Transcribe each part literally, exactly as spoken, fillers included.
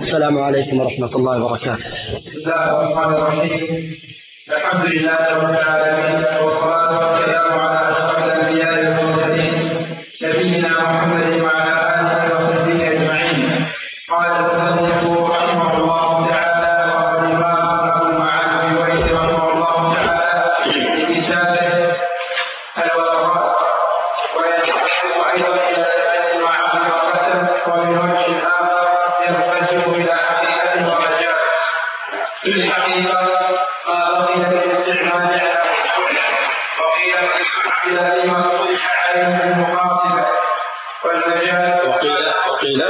السلام عليكم ورحمة الله وبركاته. بسم الله الرحمن الرحيم. الحمد لله رب العالمين، والصلاة والسلام على أشرف الأنبياء والمرسلين نبينا محمد وعلى آله وصحبه أجمعين. قال المصنف رحمه الله تعالى: وقد بارك مع أبي وائل رحمه الله تعالى في كتابه الورقات، وينتقل أيضا إلى سبيل المعاصي والقسم، ومن وجه آخر يرتجع إلى حقيقة ومجال. في الحقيقة ما بقي بالاستعمال على وقيل إلى فيما صلح عليه المخاطبة والمجال. وقيل وقيل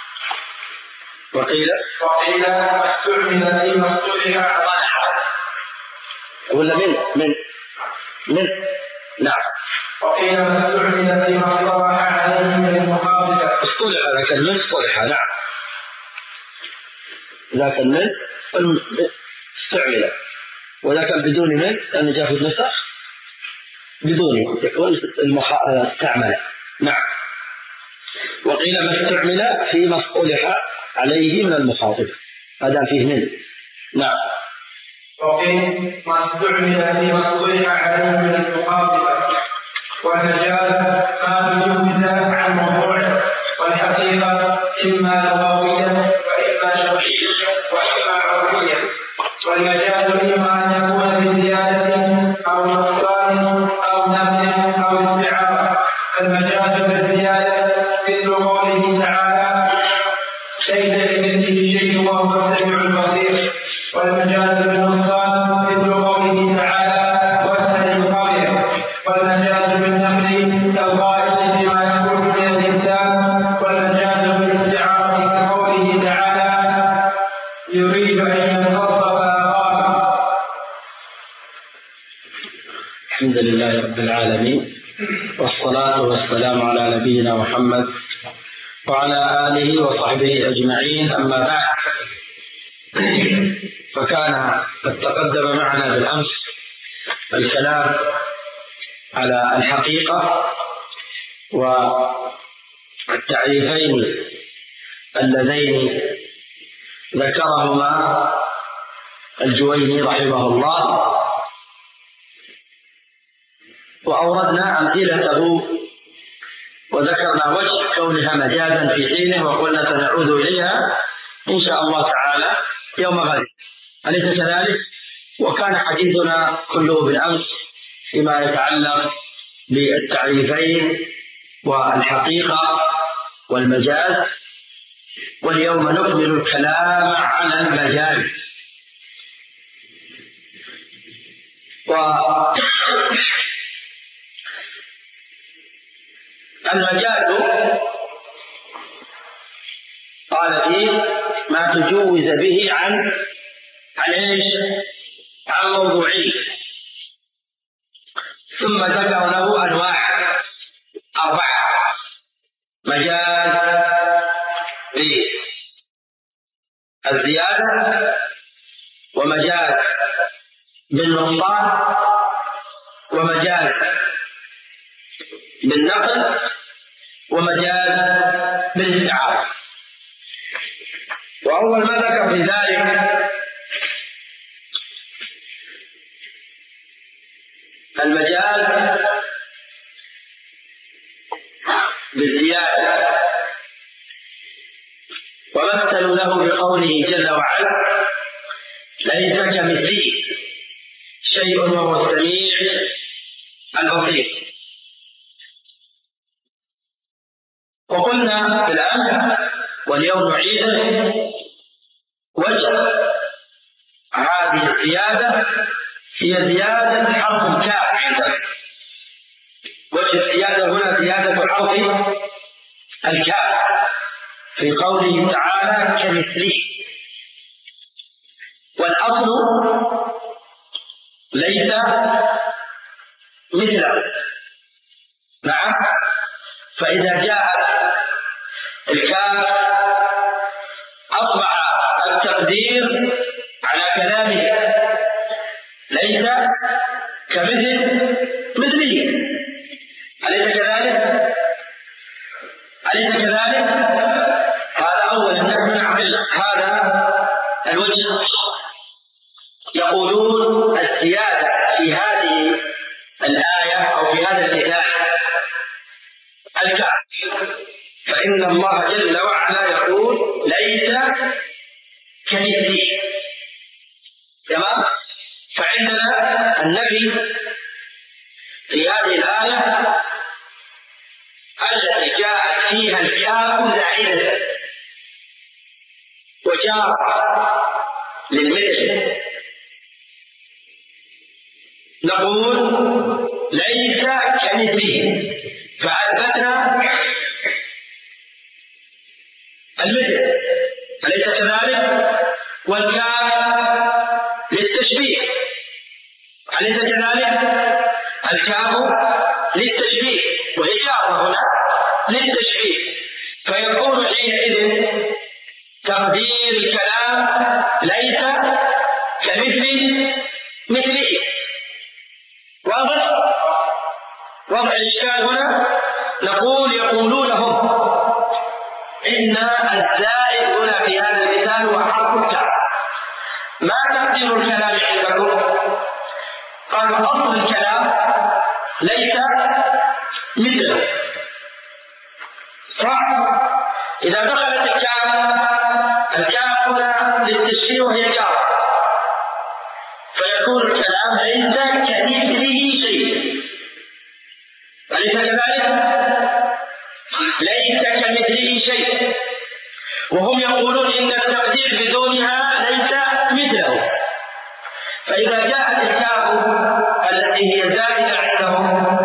وقيل وقيل استعمل فيما صلح عليه ولا من من من نعم. وقيل استعمل فيما صلح عليه المخاطبة اصطلح، لكن من اصطلح نعم، لكن من استعمل، ولكن بدون من لأنه جاء في النسخ بدون يكون استعمل نعم. وقيل ما استعمل فيما اصطلح عليه من المخاطب، هذا فيه من نعم. وقيل ما استعمل فيما اصطلح عليه من المخاطبة والمجال ما تجوز عن موضوعه، والحقيقة إما لغوية وإما شرعية وإما عرفية، والمجال إما أن يكون بزيادة أو نقصان أو نفي أو استعارة. فالمجال بالزيادة مثل قوله تعالى: ليس كمثله شيء وهو السميع البصير. والمجال بالنقصان مثل قوله تعالى: واسأل القرية. والمجال بالنقل كالقائل بما يكون من الإنسان. والمجال بالاستعارة كقوله تعالى: يريد أن يتصرف أقام. الحمد لله رب العالمين، والصلاة والسلام على نبينا محمد وعلى آله وصحبه أجمعين. أما بعد، فكان قد تقدم معنا بالأمس الكلام على الحقيقة والتعريفين اللذين ذكرهما الجويني رحمه الله، وأوردنا أمثلته وذكرنا وجه كونها مجازا في حينه، وقلنا سنعود إليها إن شاء الله تعالى يوم غد، أليس كذلك؟ وكان حديثنا كله بالأمس فيما يتعلق بالتعريفين والحقيقة والمجاز، واليوم نكمل الكلام على المجاز. والمجاز قال فيه ما تجوز به عن عن ايش؟ عن موضوعيه، ثم ذكر له انواع اربعه: مجاز بالزياده، ومجاز بالنقصان، ومجاز بالنقل، ومجاز بالاستعارة. وأول ما ذكر في ذلك المجاز بالزيادة، ومثلوا له بقوله جل وعلا: ليس كمثله شيء وهو السميع البصير. وقلنا بالأمس واليوم نعيده وجه هذه الزيادة هي زيادة حرف الكاف عندنا. وجه الزيادة هنا زيادة حرف الكاف في قوله تعالى: كمثله. والأصل ليس مثله، نعم. فإذا جاءت الكاف أصبح التقدير على كلامه ليس كمثل مثله، أليس كذلك؟ أليس كذلك؟ هذا أولا نحن نعقل هذا كمثلي. تمام؟ فعندنا النفي في هذه الآية التي جاءت فيها الكاف زائدة وجاء للمثل، نقول ليس كمثله، فأثبتنا المثل، أليس كذلك؟ والكاف للتشبيه، أليس كذلك؟ الكاف للتشبيه وهي جارة هنا للتشبيه، فيكون حينئذ تقدير الكلام ليس كمثل مثله. واضح؟ وضع الإشكال هنا نقول يقولون هم إن الزائد هنا في هذا المثال هو حرف الكاف. ما تقدير الكلام عندكم؟ قال أصل الكلام ليس مثله، صح؟ إذا دخلت الكاف، الكاف هنا للتشبيه وهي جارة، فيكون الكلام ليس كمثله شيء، أليس كذلك؟ ليس كمثله شيء، وهم يقولون إن التقدير بدونها ليس مثله. فإذا جاءت الكاف التي هي زائدة عندهم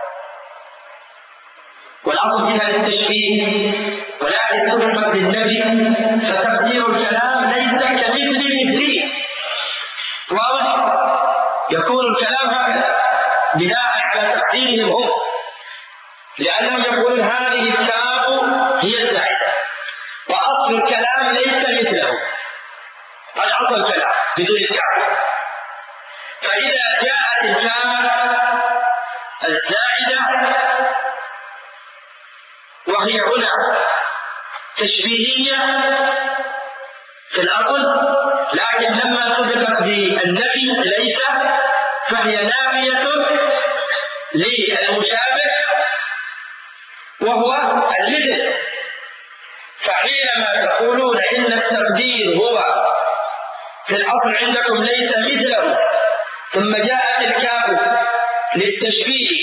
والأصل فيها للتشبيه ولكن سبقت بالنفي، فتقدير الكلام ليس كمثل مثله. واضح؟ يكون الكلام هذا بناء على تقديرهم هم، لأنهم يقولون هذه الكاف هي الزائدة وأصل الكلام ليس مثله، هذا أصل الكلام بدون الكاف. فإذا جاءت الكاف الزائدة وهي هنا تشبيهية في الأصل، لكن لما سبقت بالنفي ليس، فهي نافية للمشابه وهو المثل. فحينما تقولون إن التقدير هو في الأصل عندكم ليس مثله، ثم جاءت الكاف للتشبيه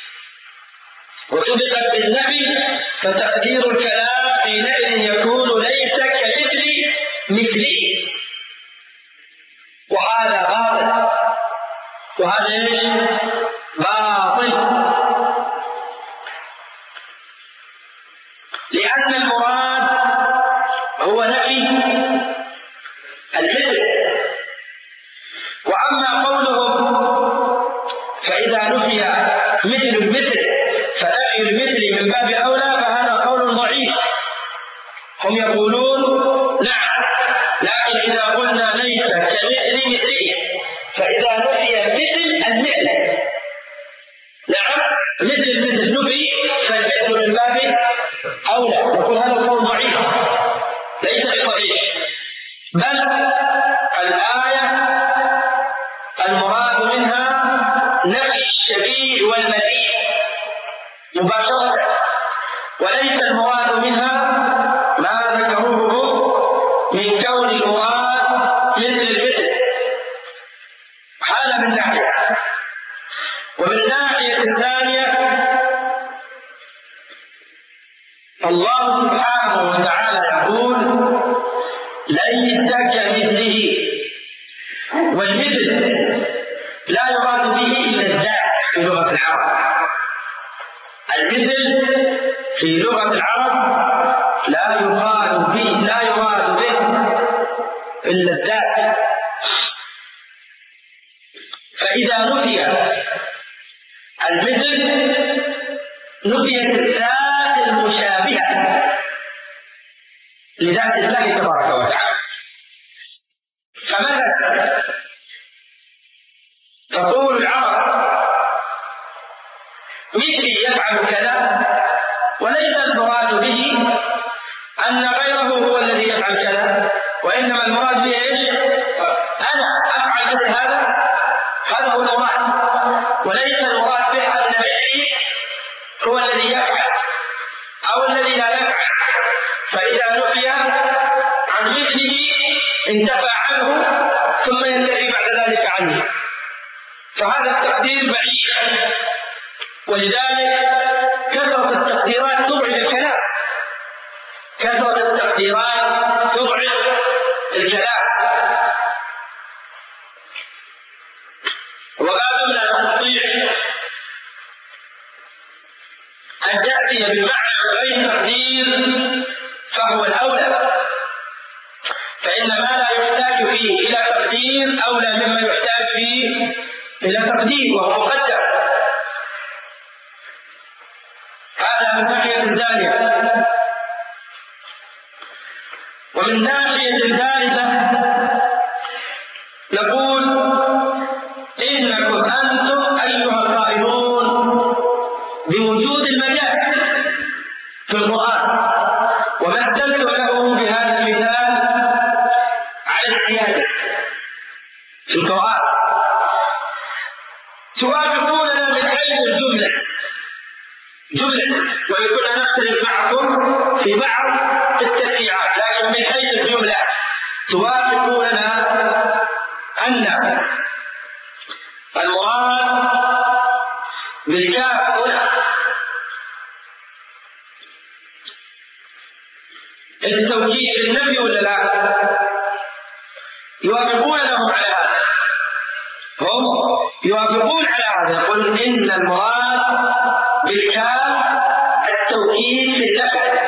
وسبقت بالنفي، فتقدير الكلام حينئذ يكون ليس كمثل مثله، وهذا باطل، وهذا ايش؟ باطل، لأن المراد هو نفي المثل. وأما قولهم فإذا نفي مثل المثل فنفي المثل من باب أولى، فهذا قول ضعيف. هم يقولون نعم، لكن إذا قلنا ليس كمثل مثله فإذا نفي مثل المثل، نعم مثل المثل نفي، فالمثل من باب أولى. نقول هذا القول ضعيف ليس بصحيح، بل الآية المراد منها نفي الشبيه والمثيل مباشرة، وليس المراد منها ما ذكروه من كون المراد مثل المثل. هذا من ناحية. ومن ناحية الثانية الله سبحانه وتعالى يقول ليس كمثله، والمثل لا يراد به إلا الذات في لغة العرب. المثل في لغة العرب لا يراد به لا يراد به إلا الذات. فإذا نفي المثل نفيت الذات المشابهة لذات الله تبارك وتعالى. فمثلا تقول العرب مثلي يفعل كذا، وليس المراد به أن غيره هو الذي يفعل كذا، وإنما المراد به إيش؟ أنا أفعل مثل هذا، هذا هو المراد، وليس المراد به أن مثلي هو الذي يفعل أو الذي لا يفعل. فإذا نفي عن مثله انتفى عنه ثم ينتهي بعد ذلك عنه، فهذا التقدير بعيد. ولذلك كثرة التقديرات تبعد الكلام، كثرة التقديرات تبعد الكلام. وما لا نستطيع أن تأتي بمعنى غير تقدير فهو الأولى، فإن ما لا يحتاج فيه إلى تقدير أولى مما يحتاج فيه إلى تقدير وهو مقدر. هذا من ناحية ثانية. ومن ناحية ثالثة نقول إنكم أنتم أيها القائلون بوجود المجاز في القرآن ومثلتم له بهذا المثال على الزيادة في القرآن، توافقوننا من حيث الجملة جملة، وإن كنا نختلف معكم في بعض التشريعات، لكن من حيث الجملة توافقوننا أن المراد بالكاف هنا التوكيد في النفي ولا لا؟ يوافقون لهم على هذا، هم يوافقون على هذا، يقول إن المراد بالكاف التوكيد في النفي،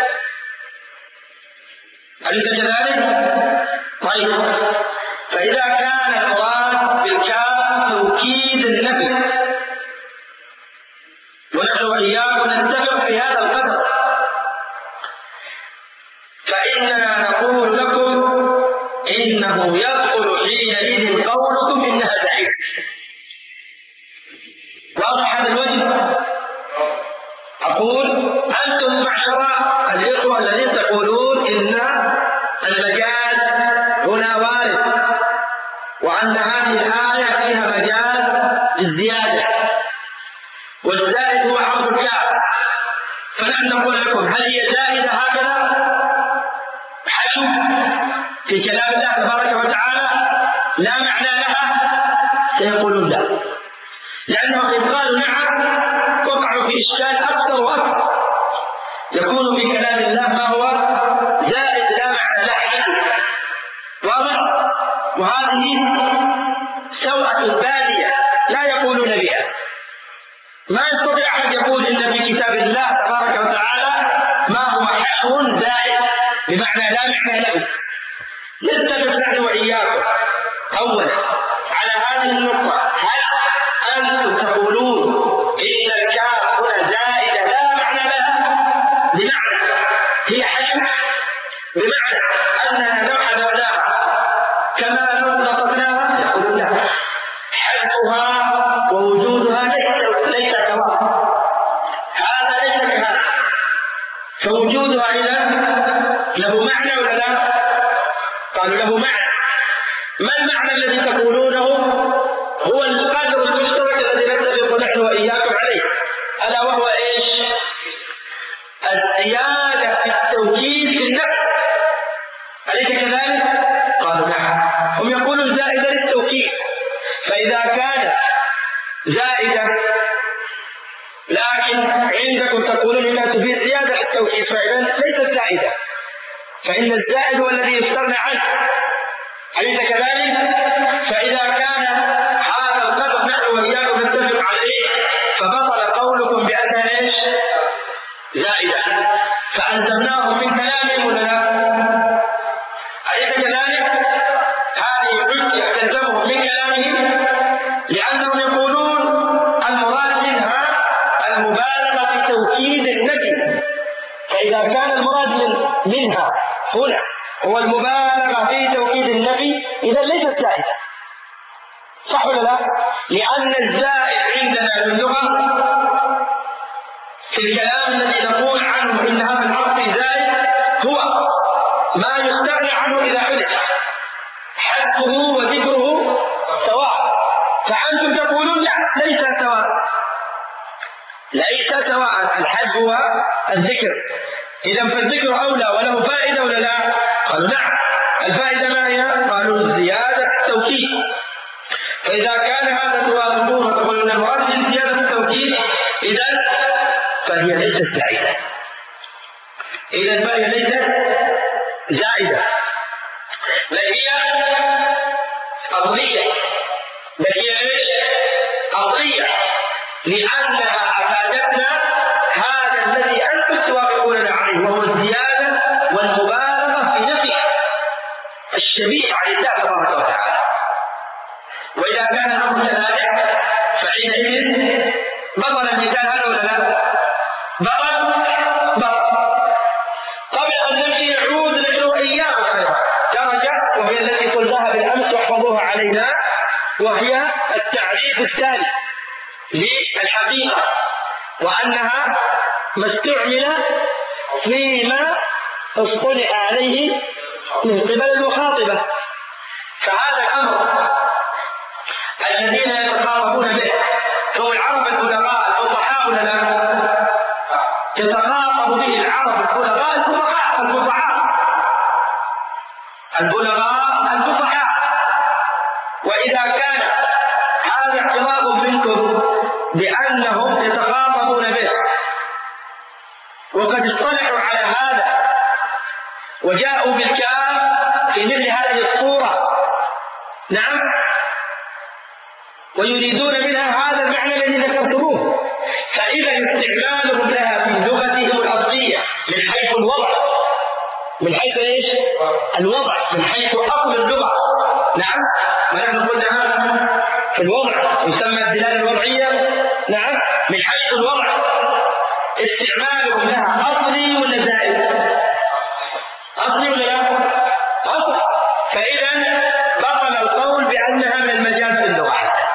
أليس كذلك؟ طيب، فإذا كان المراد بالكاف توكيد النفي ونحن وإياكم نتفق في هذا القدر، فإننا نقول لكم إنه يدخل حينئذ قولكم إنها زعيم. واضح هذا الوجه؟ أقول أنتم معشر الإخوة الذين تقولون إن المجاز هنا وارد وأن هذه الآية فيها مجاز للزيادة والزائد هو حرف الكاف، فنحن نقول لكم هل هي زائدة هكذا حشو في كلام الله تبارك وتعالى لا معنى لها؟ سيقولون لا، لأنهم إن قالوا نعم وقعوا في إشكال أكثر وأكثر، يكون في كلام الله ما هو زائد لا معنى له حشو. واضح؟ وهذه سوءة بالية لا يقولون بها. ما يستطيع أحد يقول إن في كتاب الله تبارك وتعالى ما هو حشو زائد بمعنى لا معنى له. نتفق نحن وإياكم أولا على هذه النقطة، هل أنتم تقولون إن الكاف هنا زائدة لا معنى لها بمعنى هي حشو، بمعنى أننا لو حذفناها كما لو نطقناها؟ يقولون لا، حذفها ووجودها ليس سواء، هذا ليس كذلك، فوجودها إذا له معنى ولا لا؟ قالوا له معنى. ما المعنى الذي تقولونه؟ هو القدر المشترك الذي نتفق نحن وإياكم عليه، ألا وهو إيش؟ الزيادة في التوكيد في النفس، أليس كذلك؟ قالوا نعم. هم يقولون زائدة للتوكيد، فإذا كانت زائدة لكن عندكم تقولون إنها تفيد زيادة التوكيد فإذا ليست زائدة، فإن الزائد هو الذي يستغنى عنه، أليس كذلك؟ فإذا كان هذا القدر نحن وإياكم نتفق عليه فبطل قولكم بأنها إيش؟ زائدة، فألزمناهم من كلامهم ولا لا؟ أليس كذلك؟ هذه حجة تلزمهم من كلامهم، لأنهم يقولون المراد منها المبالغة في توكيد النفي، فإذا كان المراد من منها هنا هو المبالغة في توكيد النفي إذا ليست زائدة، صح ولا لا؟ لأن الزائد عندنا في اللغة في الكلام الذي نقول عنه إن هذا الحرف زائد هو ما يستغنى عنه إذا حدث، حذفه وذكره سواء، فأنتم تقولون لا ليس سواء، ليس سواء الحذف والذكر، إذا فالذكر أولى وله فائدة ولا لا؟ قالوا نعم، الفائدة ما هي؟ قالوا الزيادة التوكيد. فإذا كان هذا توافقون وتقولون المراد بالزيادة التوكيد إذا فهي ليست زائدة، إذا فهي ليست زائدة، بل هي أصلية، بل هي ايش؟ أصلية، لأنها أفادتنا هذا الذي أنتم توافقون عليه وهو الزيادة والمبالغة في نفي الشبيه عن الله تبارك وتعالى. وإذا كان الأمر كذلك فحينئذ بطل المثال هذا ولا لا؟ بطل بطل. قبل أن نمشي نعود نحن وإياكم أيضا درجة وهي التي قلناها بالأمس واحفظوها علينا، وهي التعريف الثاني للحقيقة، وأنها ما استعمل فيما اصطلح عليه من قبل المخاطبة. فهذا الأمر الذين يتخاطبون به هم العرب البلغاء الفصحاء ولا لا؟ يتخاطب به العرب البلغاء الفصحاء الفصحاء البلغاء الفصحاء. وإذا كان هذا اعتراف منكم بأنهم يتخاطبون به وقد اصطلحوا على هذا وجاءوا بالكلام في مثل هذه الصورة، نعم، ويريدون منها هذا المعنى الذي ذكرتموه، فإذا استعمالهم لها في لغتهم الأصلية من حيث الوضع، من حيث ايش؟ الوضع، من حيث أصل اللغة، نعم، ما نحن قلنا في الوضع يسمى الدلالة الوضعية، نعم، من حيث الوضع استعمالهم لها أصلي ولا زائد؟ أصلي ولا لا؟ أصلي. فإذا بطل القول بأنها من المجاز في اللغة،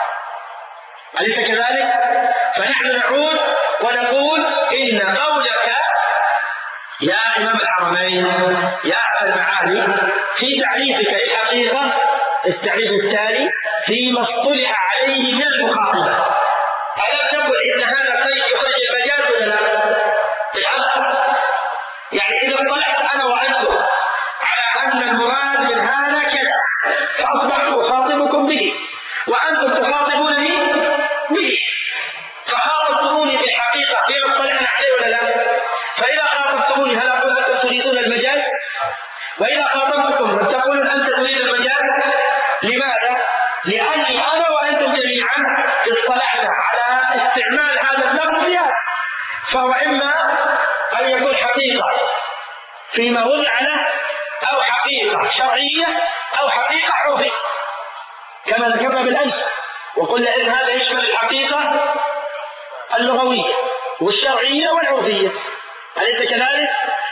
أليس كذلك؟ فنحن نعود ونقول إن قولك يا إمام الحرمين يا أبا المعالي في تعريفك للحقيقة التعريف التالي فيما اصطلح عليه من المخاطبة، ألا تقول إن هذا قيد يخرج المجاز ولا لا؟ بالأصل يعني إذا اصطلحت أنا وأنتم على أن المراد من هذا كذا فأصبحت أخاطبكم به وأنتم تخاطبونني به، فخاطبتموني بالحقيقة فيما اصطلحنا عليه ولا لا؟ فإذا خاطبتموني هل أقولكم تريدون المجاز؟ وإذا خاطبتكم تقولون أنت تريد المجاز، لماذا؟ لأني أنا وأنتم جميعا اصطلحنا على استعمال هذا اللفظ في هذا، فهو إما أن يكون حقيقة فيما وضع له أو حقيقة شرعية أو حقيقة عرفية كما ذكرنا بالأمس، وقلنا إن هذا يشمل الحقيقة اللغوية والشرعية والعرفية، أليس كذلك؟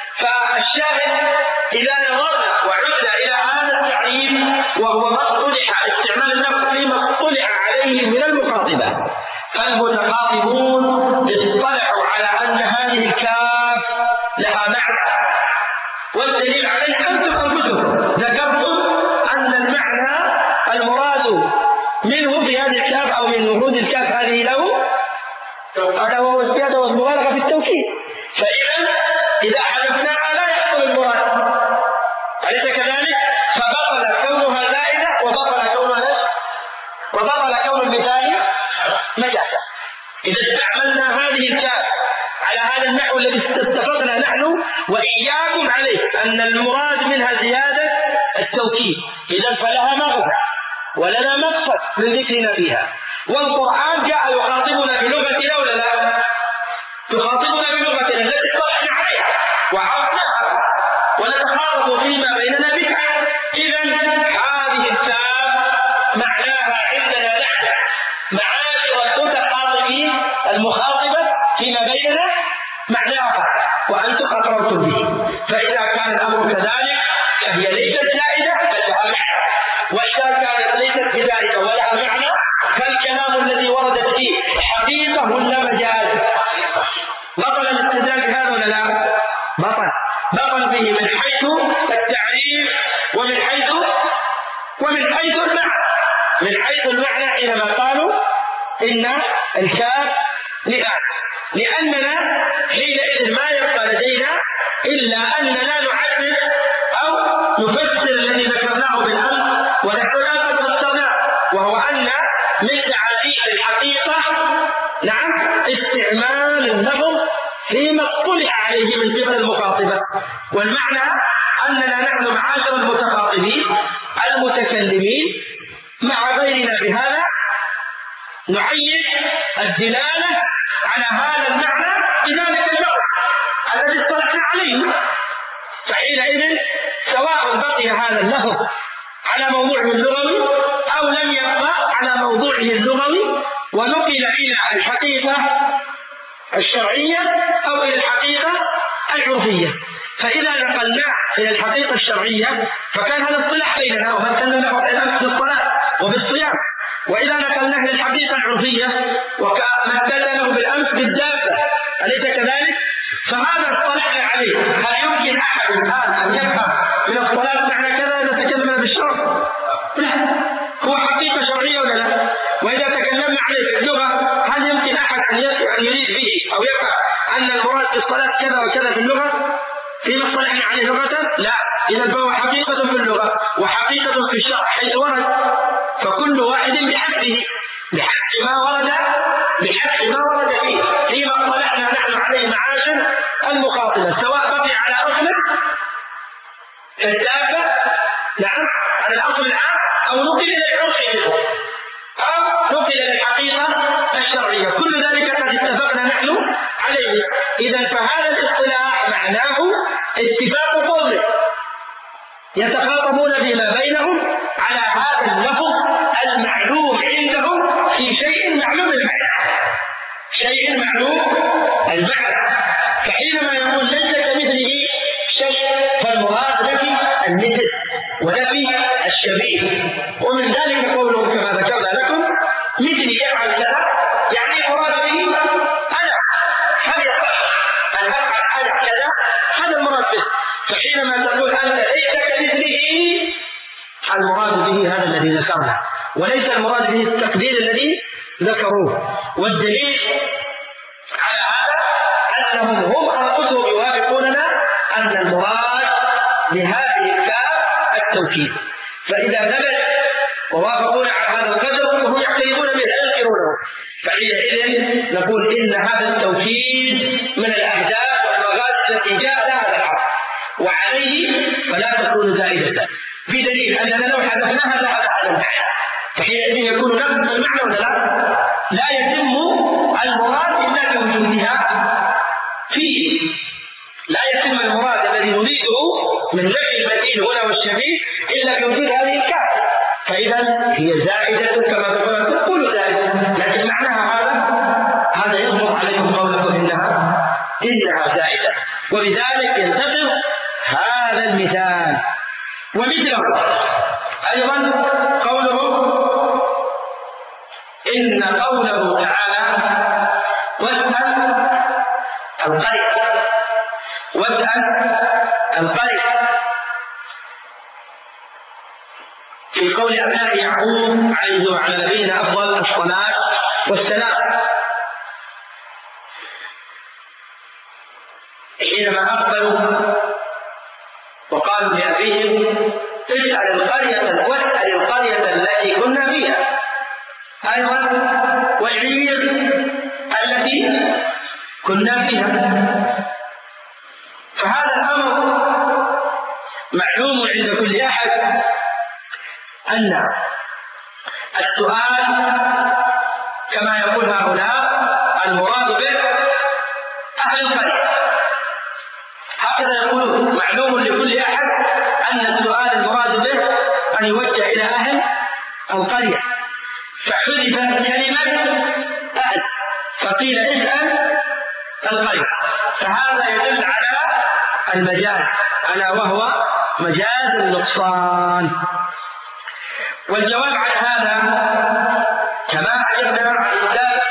فالشاهد إذا نظرنا وعدنا إلى هذا التعريف وهو ما اصطلح استعمال اللفظ فيما اصطلح عليه من المخاطبة، فالمتخاطبون اصطلحوا على أن هذه الكاف لها معنى، والدليل عليه أنتم أنفسكم ذكرتم أن المعنى المراد منه في هذه الكاف أو من ورود الكاف هذه له هذا هو الزيادة والمبالغة في التوكيد، فإذا إذا حذفناها لا يحصل المراد، أليس كذلك؟ فبطل كونها زائدة وبطل كونها وبطل كون المثال مجازا. إذا استعملنا هذه الكاف على هذا النحو الذي اتفقنا نحن وإياكم عليه أن المراد منها زيادة التوكيد، إذا فلها مغزى ولنا مقصد من ذكرنا فيها، والقرآن جاء يخاطبنا بلغتنا ولا لا؟ يخاطبنا بلغتنا التي اصطلحنا عليها وعرفناها ونتخاطب فيما بيننا بها. إذا هذه الكاف معناها عندنا نحن معاشر المتخاطبين المخاطبة فيما بيننا معناها وأنتم أقررتم به، فإذا كان الأمر كذلك فهي ليست زائدة بل لها معنى، وإذا كانت ليست بزائدة ولها معنى فالكلام الذي وردت فيه حقيقة ولا مجاز؟ بطل الاستدلال بهذا ولا لا؟ بطل بطل به من حيث التعريف ومن حيث ومن حيث المعنى. من حيث المعنى حينما قالوا إن الكاف لآن، لأننا حينئذ ما يبقى لدينا إلا أننا نعرف أو نفسر الذي ذكرناه بالأمس ونحن لا قد فسرناه، وهو أن من تعريف الحقيقة نعم استعمال اللفظ فيما اطلع عليه من قبل المخاطبة، والمعنى أننا نحن معاشر المتخاطبين المتكلمين مع غيرنا بهذا نعين الدلالة على هذا المعنى بذلك اللفظ الذي اطلعنا عليه، فحينئذ سواء بقي هذا اللفظ على موضوعه اللغوي أو لم يبقى على موضوعه اللغوي ونقل إلى الحقيقة الشرعية أو إلى الحقيقة العرفية. فإذا نقلناه إلى الحقيقة الشرعية فكان هذا اصطلاح بيننا ومثلنا له الأمس بالصلاة وبالصيام، وإذا نقلناه إلى الحقيقة العرفية ومثلنا له بالأمس بالدابة، أليس كذلك؟ فهذا اصطلحنا عليه. هل يمكن أحد الآن أن يفهم من الصلاة معنى كذا إذا تكلمنا بالشرع؟ لا، هو حقيقة شرعية ولا لا؟ وإذا تكلمنا عليه في اللغة هل يمكن أحد أن يريد به أو يفهم أن المراد بالصلاة كذا وكذا في اللغة فيما اصطلحنا عليه لغة؟ لا، إذا فهو حقيقة في اللغة وحقيقة في الشرع حيث ورد، فكل واحد بحسبه بحسب ما ورد بحسب ما ورد فيه فيما اصطلحنا نحن عليه معاشر المخاطبة، سواء بقي على أصل الدابة نعم على الأصل العام أو نقل إلى العرف منه أو نقل إلى الحقيقة الشرعية، كل ذلك قد اتفقنا نحن عليه. إذا فهذا الاصطلاح معناه اتفاق قوم يتخاطبون فيما بينهم على هذا اللفظ المعلوم عندهم في شيء معلوم المعنى، شيء معلوم المعنى. فحينما يقول ليس كمثله شيء فالمراد نفي المثل ونفي الشبيه، ومن ذلك قوله كما ذكرنا لكم مثلي يفعل كذا، يعني المراد به أنا، هل يصح أن أفعل أنا كذا؟ هذا المراد به. فحينما تقول أنت ليس كمثله المراد به هذا الذي ذكرنا، وليس المراد به التقدير الذي ذكروه. والدليل على هذا أنهم هم أنفسهم يوافقوننا أن المراد بهذه الكاف التوكيد، فإذا ثبت ووافقون على هذا القدر وهم يعترفون به ينكرونه، فحينئذ نقول إن هذا التوكيد من الأهداف والمغازي التي جاء لها هذا الحرف، وعليه فلا تكون زائدة، بدليل أننا لو حذفناها ذهب على المعنى، فحينئذ يكون نفس المعنى ولا لا؟ لا يتم المراد إلا بوجودها فيه، لا يتم المراد الذي نريده من نفي البديل هنا والشبيه إلا بوجود هذه الكاف، فإذا هي زائدة كما تقول تقول زائدة، لكن معناها هذا هذا يظهر عليكم قوله إنها إنها زائدة، وبذلك ينتقل هذا المثال. ومثله أيضا قوله إن قوله تعالى واسأل القرية، واسأل القرية في قول أبناء يعقوب عليه وعلى نبينا أفضل الصلاة والسلام، حينما أقبلوا وقالوا لأبيهم اسأل القرية واسأل القرية التي كنا فيها، أيضا والعير التي كنا فيها. فهذا الأمر معلوم عند كل أحد أن السؤال كما يقول هؤلاء المراد به أهل القرية، هكذا يقولون. معلوم لكل أحد أن السؤال المراد به أن يوجه إلى أهل القرية، فحذفت كلمة أهل فقيل اسأل القرية، فهذا يدل على المجاز ألا وهو مجاز النقصان. والجواب عن هذا كما أجبنا عن الإسلام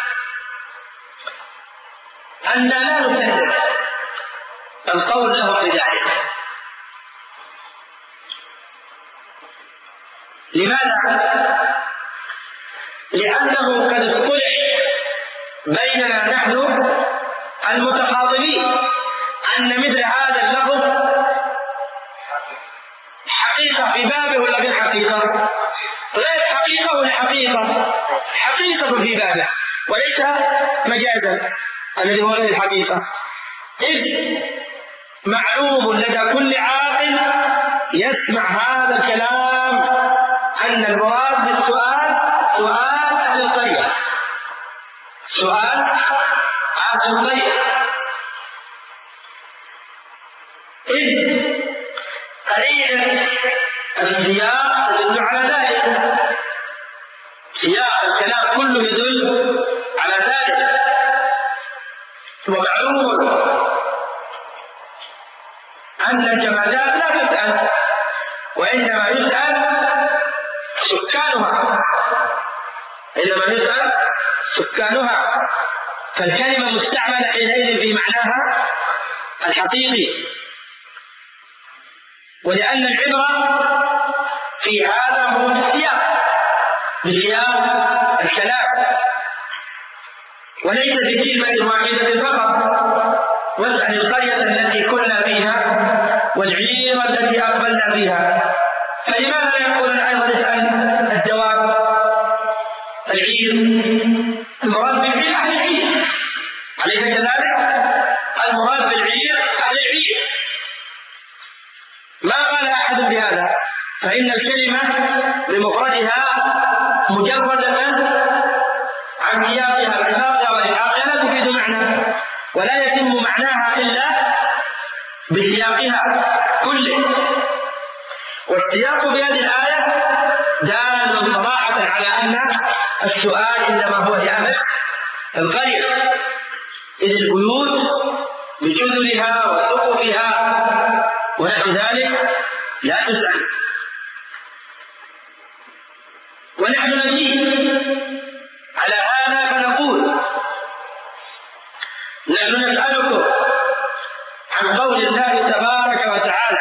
أن لا نسلم القول له بذلك. لماذا؟ لأنه قد اصطلح بيننا نحن المتخاطبين أن مثل هذا اللفظ حقيقة في بابه ولا غير حقيقة؟ غير حقيقة ولا حقيقة؟ حقيقة في بابه وليس مجازا الذي هو غير الحقيقة. إذ معلوم لدى كل عاقل يسمع هذا الكلام أن المراد بالسؤال سؤال أهل القرية، سؤال أهل القرية. إذ قرينة السياق تدل على ذلك، سياق الكلام كله يدل على ذلك. ومعلوم أن الجمادات لا تسأل وإنما يسأل سكانها، إنما يسأل سكانها، فالكلمة مستعملة حينئذ في معناها الحقيقي. ولأن العبرة في هذا هو بالسياق، بسياق الكلام، وليس بكلمة واحدة فقط. واسأل القرية التي كنا فيها والعير التي أقبلنا فيها. فلماذا لا يقول أيضا اسأل الدواب؟ العير المراد بالعير أهل العير، أليس كذلك؟ المراد بالعير أهل العير. ما قال أحد بهذا، فإن الكلمة بمفردها مجردة عن سياقها بساقها والحاقها لا تفيد معنى، ولا يتم معناها إلا بسياقها كله. والسياق في هذه الآية دال صراحة على أن السؤال إنما هو لأهل القرية، إذ البيوت بجدرها وسقفها ونحو ذلك لا تسأل. ونحن نجيب على هذا فنقول نحن نسألكم عن قول الله تبارك وتعالى: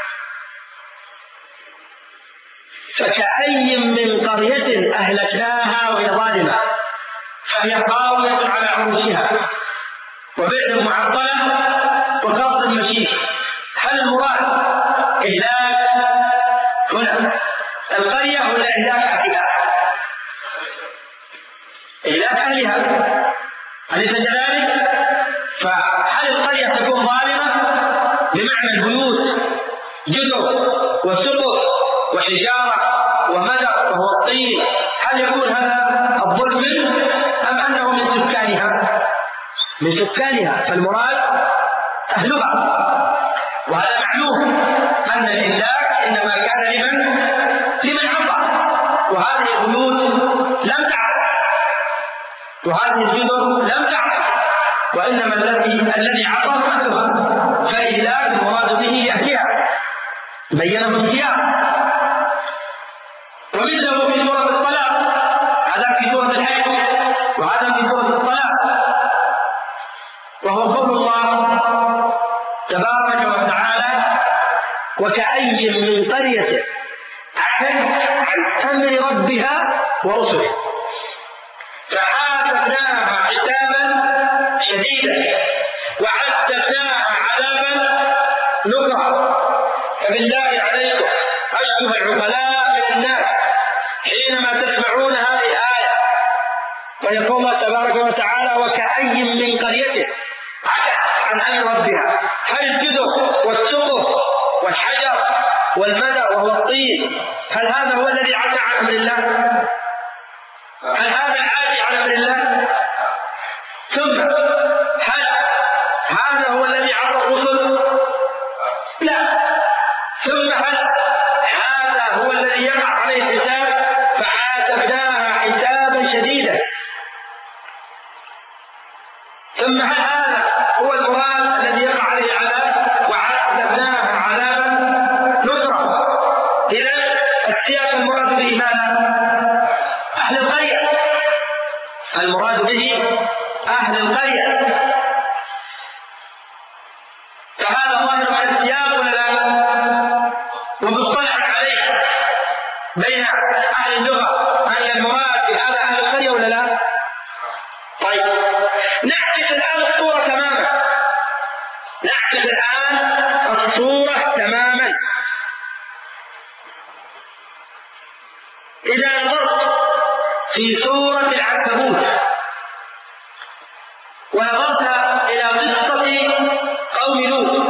فكأي من قرية أهلكناها وهي ظالمة فهي خاوية على عروشها وبئر معطلة وقصر مشيد. هل المراد إهلاك هنا القرية ولا إهلاك أهلها؟ إهلاك أهلها، أليس كذلك؟ فهل القرية تكون ظالمة بمعنى البيوت جدر وسقف وحجارة ومدر وهو الطين، هل يكون هذا الظلم أم أنه من سكانها؟ من سكانها، فالمراد أهلها. وهذا معلوم أن الإهلاك إنما كان لمن لمن عصى، وهذه البيوت لم تعص وهذه الجدر لم تعص، وإنما الذي الذي عصى أهلها، فالإهلاك المراد به أهلها بينه السياق. ومثله في سورة الطلاق، هذا في سورة الحج وهذا في سورة الطلاق، وهو قول الله تبارك وتعالى: وكأي من قرية عتت عن أمر ربها ورسله فحاسبناها حسابا شديدا وعذبناها عذابا نكرا. فبالله عليكم أيها العقلاء من الناس حينما تسمعون هذه الآية ويقول الله تبارك وتعالى: وكأي من قرية عتت عن أمر ربها، هل الجدر والسقف والحجر والمدر وهو الطين هل هذا هو الذي عتى عن أمر الله؟ هل هذا العادي عن أمر الله؟ ثم هل هذا هو الذي عصى الرسل؟ لا. ثم هل هذا هو الذي يقع عليه الحساب فحاسبناها حسابا شديدا؟ ثم هل هذا هو المراد الذي يقع عليه العذاب وعذبناها عذابا نكرا؟ إذا السياق المراد به ماذا؟ أهل القرية، المراد به أهل القرية. فهذا ظاهر من السياق ولا لا؟ ومصطلح عليه بين أهل اللغة أن المراد بهذا أهل القرية ولا لا؟ طيب نعكس الآن الصورة تماما، نعكس الآن الصورة تماما. إذا نظرت في سورة العنكبوت ونظرت إلى قصة قوم لوط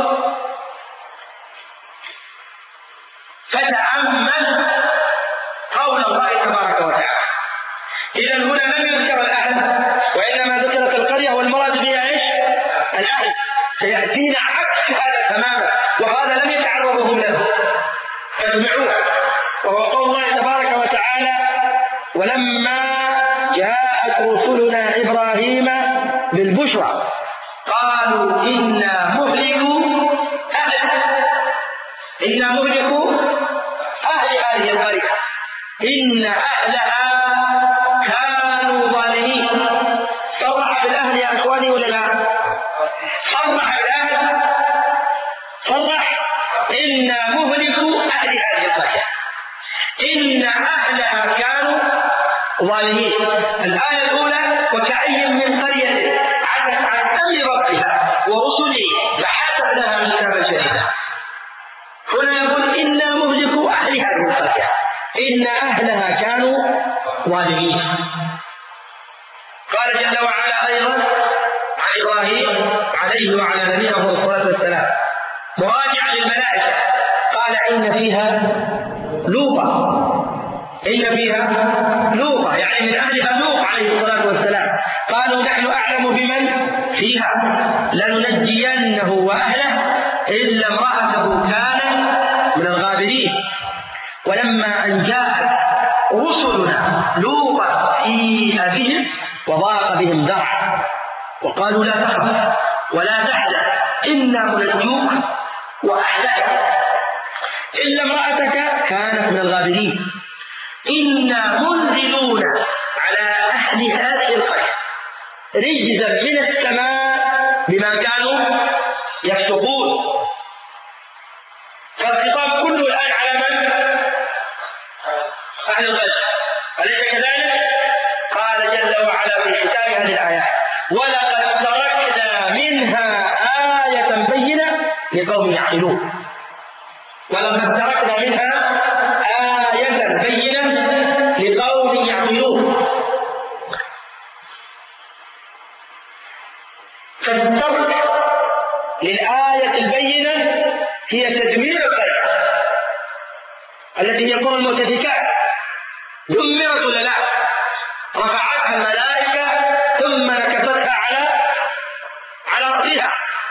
فتأمل قول الله تبارك وتعالى. إذا هنا لم يذكر الأهل وإنما ذكرت القرية والمراد بها إيش؟ الأهل. سيأتينا عكس هذا تماما وهذا لم يتعرضهم له فاسمعوه، وهو قول الله تبارك وتعالى: ولما جاءت رسلنا إبراهيم بالبشرى قالوا إنا مهلكوا أهل إنا مهلكوا أهل هذه القرية إن أهلها كانوا ظالمين. صرح بالأهل يا أخواني ولا لا؟ صرح بالأهل، صرح إنا مهلكوا أهل هذه القرية إن أهلها كانوا ظالمين. الآية الأولى: وكأي من قرية عتت عن أمر ربها ورسله فحسبناها حسابا شديدا. هنا يقول إنا مهلكوا أهل هذه القرية إن أهلها كانوا ظالمين. قال جل وعلا أيضا عن إبراهيم عليه وعلى نبينا الصلاة والسلام مراجع للملائكة قال: إن فيها لوطا إن فيها لوطا يعني من أهلها لوط عليه الصلاة والسلام. قالوا: نحن أعلم بمن فيها لننجينه وأهله إلا امرأته كانت من الغابرين. ولما أن جاءت رسلنا لوطا سيء بهم وضاق بهم ذرعا وقالوا: لا تخف ولا تحزن إنا منجوك وأهلك إلا امرأتك كانت من الغابرين إنا منزلون على أهل هذه القرية رجزا من السماء بما كانوا يفسقون. فالخطاب كله الآن على من؟ أهل القرية، أليس كذلك؟ قال جل وعلا في ختام هذه الآيات: ولقد تركنا منها آية بينة لقوم يعقلون. ولقد تركنا منها آية بينة لقوم يعقلون. فالترك للآية البينة هي تدمير القرية التي هي قرى المؤتفكات. دمرت ولا لا؟ رفعتها الملائكة ثم نكستها على على رأسها.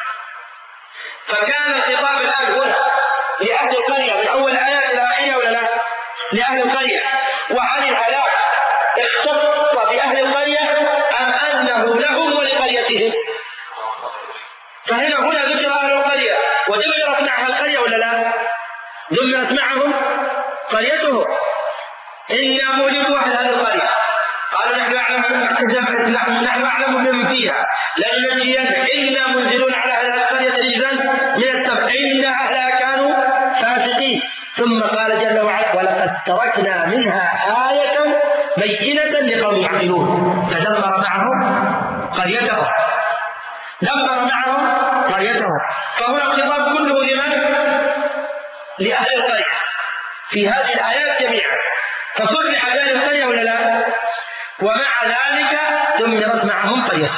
فكان الخطاب الآن هنا لأهل القرية من أول آيات إلى آخرها ولا لا؟ لأهل القرية. وعن الهلاك اختص بأهل القرية أم أنه لهم ولقريتهم؟ فهنا هنا ذكر أهل القرية ودمرت معها القرية ولا لا؟ دمرت معهم قريتهم. إنا مهلكوا أهل هذه القرية قالوا: نحن أعلم نحن أعلم بمن فيها لننجين إنا منزلون على أهل القرية رجزا من السماء إن أهلها كانوا فاسقين. ثم قال جل وعلا: ولقد تركنا منها آية بينة لقوم يعقلون. فدمر معهم قريتهم دمر معهم قريتهم. فهنا الخطاب كله لمن؟ لأهل القرية في هذه الآيات جميعا. فصرح أهل القرية ولا لا؟ ومع ذلك دمرت معهم قريتهم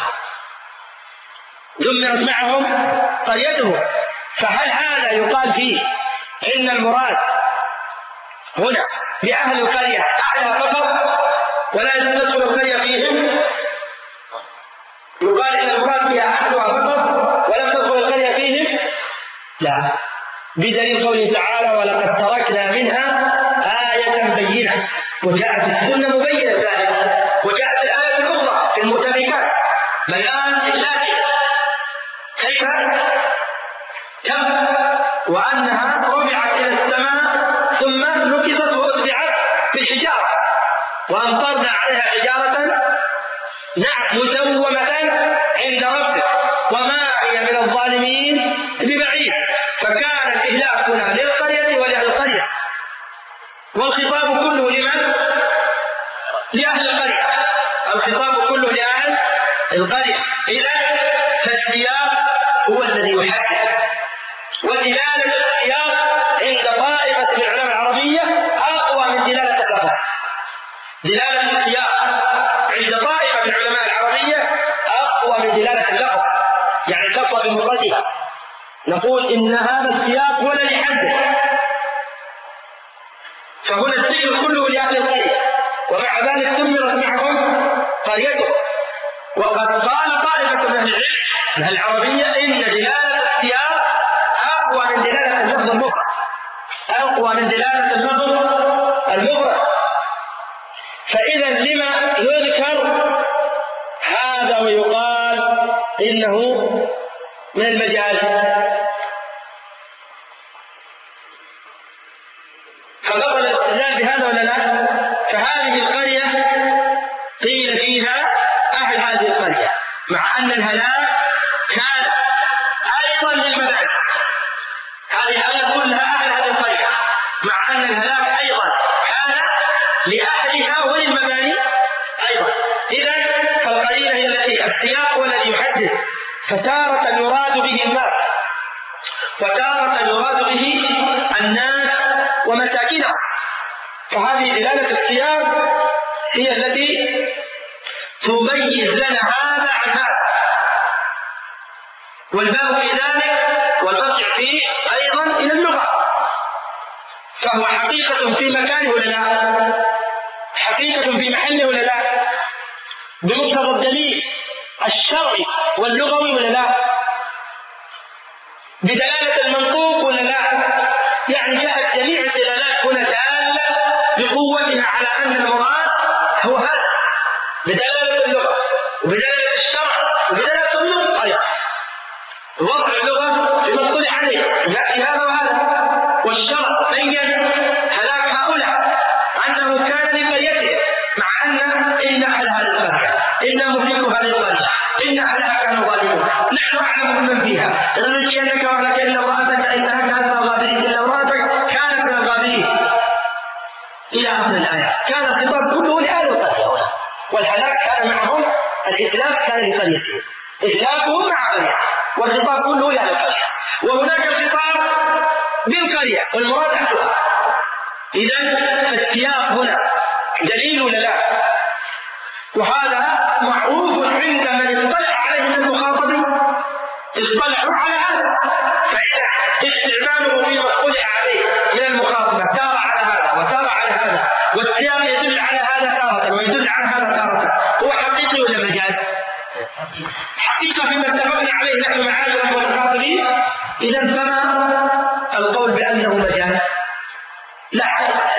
دمرت معهم قريتهم. فهل هذا يقال فيه إن المراد هنا بأهل القرية أهلها فقط ولا تدخل القرية فيهم؟ يقال إن المراد بها أهلها فقط ولم تدخل القرية فيهم؟ لا، بدليل قوله تعالى: ولقد تركنا منها آية بينة. وجاءت السنة مبينة ذلك، وجاءت الآية الأخرى في المؤتفكات بيان لذلك كيف تم وأنها رفعت إلى السماء ثم نكست وأتبعت بالحجارة وأمطرنا عليها حجارة نعم مسومة عند ربك وما هي من الظالمين ببعيد. فكان الإهلاك هنا للقرية ولأهل القرية، والخطاب كله لمن؟ لأهل القرية. الخطاب كله لأهل القرية. إذا فالسياق هو الذي يحدد، ودلالة السياق عند طائفة من العلماء العربية أقوى من دلالة اللفظ. فهنا الذكر كله لأهل القرية، ومع ذلك دمرت معهم قريته. وقد قال طائفة من أهل العلم العربية إن دلالة السياق أقوى من دلالة اللفظ المفرد، أقوى من دلالة اللفظ المفرد. فإذا لما يذكر هذا ويقال إنه من المجاز؟ فبطل الاستدلال بهذا ولا لا؟ فهذه القرية قيل فيها أهل هذه القرية، مع أن الهلاك كان أيضا للمبادئ. هذه الآية كلها أهل هذه القرية، مع أن الهلاك أيضا كان لأهلها وللمباني أيضا. إذن فالقرينة هي التي السياق هو الذي يحدث، فتارة يراد به الناس وتارة يراد به الناس ومساكنهم. فهذه دلالة السياق هي التي تميز لنا هذا عن هذا، والباب في ذلك والرجع فيه أيضا إلى اللغة، فهو حقيقة في مكانه ولا لا؟ حقيقة في محله ولا لا؟ بمقتضى الدليل الشرعي واللغوي ولا لا؟ بدلالة المنطوق ولا لا؟ يعني جاءت جميع الدلالات هنا دالة بقوتها على أن المراد هو هذا، بدلالة اللغة وبدلالة الشرع وبدلالة اللغة أيضا. وضع اللغة في مصطلح عليه يأتي هذا وهذا، والشرع بين هلاك هؤلاء أنه كان لقريته، مع أن إن أهل هذه القرية إن مهلك هذه القرية إن أهلها كانوا ظالمون، نحن أعلم بمن فيها، لنجزينك وأهلك إلا امرأتك إنها كانت من الغابرين إلا امرأتك كانت من الغابرين إلى آخر الآية. كان الخطاب كله لأهل القرية، والهلاك كان معهم، الإتلاف كان لقريتهم، إهلاكهم مع قرية، والخطاب كله لأهل القرية. وهناك الخطاب بالقرية والمراد أهلها. إذن السياق هنا دليل ولا لا؟ وهذا معروف عند من اطلع عليه من المخاطبين، اطلعوا على هذا، فإذا استعماله فيما اطلع عليه من المخاطبة تارة على هذا وتارة على هذا، والسياق يدل على هذا تارة ويدل على هذا تارة، هو حقيقي ولا مجاز؟ حقيقة فيما اتفقنا عليه نحن معاشر المخاطبين. إذا فما القول بأنه مجاز؟ لا،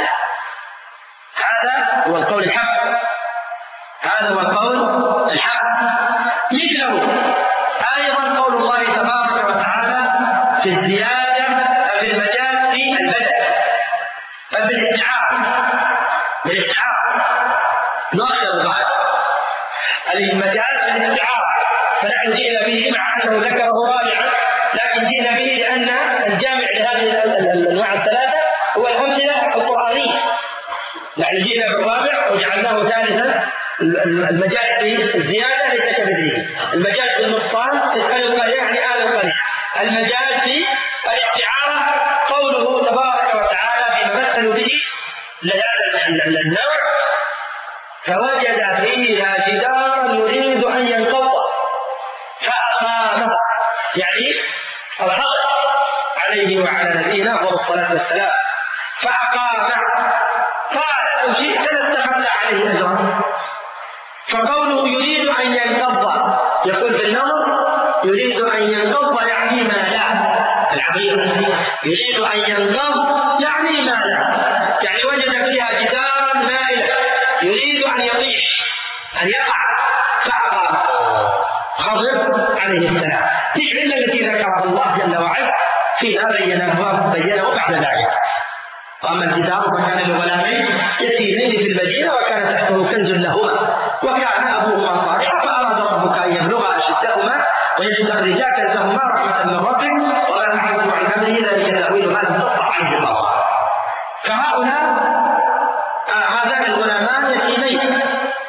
هذا هو القول الحق، هذا هو القول الحق. مثله أيضا قول الله تبارك وتعالى في الزيادة في المجاز في البدل بالاستعارة، بالاستعارة نؤخر الغاية المجاز بالاستعارة، فنحن جئنا به مع أنه ذكره رابعا، لكن جئنا به لأن الجامع لهذه الأنواع الثلاثة هو الأمثلة القرآنية. نحن جئنا بالرابع وجعلناه ثالثا، المجاز في الزيادة ليس كمثله، المجاز في النقصان تسأل القرية يعني آل القرية، المجاز في الاستعارة قوله تبارك وتعالى فيما مثلوا به لهذا النوع فوجد فيها جدارا يريد أن ينقض فأقامه، يعني الحق عليه وعلى نبينا أفضل الصلاة والسلام، فأقامه قال لو شئت لاتخذت عليه أجرا. فقوله يريد أن ينقض يقول في النظر يريد أن ينقض يعني ما لا، العقيدة يريد أن ينقض يعني ما لا، يعني وجد فيها جدارا مائلا يريد أن يطيح أن يقع فأقام خضر عليه السلام. تلك العلة التي ذكرها الله جل وعلا فيها بينها بينه بعد ذلك. وأما الجدار فكان لغلامين يتيمين في المدينة وكان تحته كنز لهما وكان أبوهما صالحا فأراد ربك أن يبلغا أشدهما ويستخرجا كنزهما رحمة من ربك وما فعلتم عن أمره ذلك تأويل ما لم تستطع عليه الصبر. فهؤلاء آه هذان الغلامان يتيمين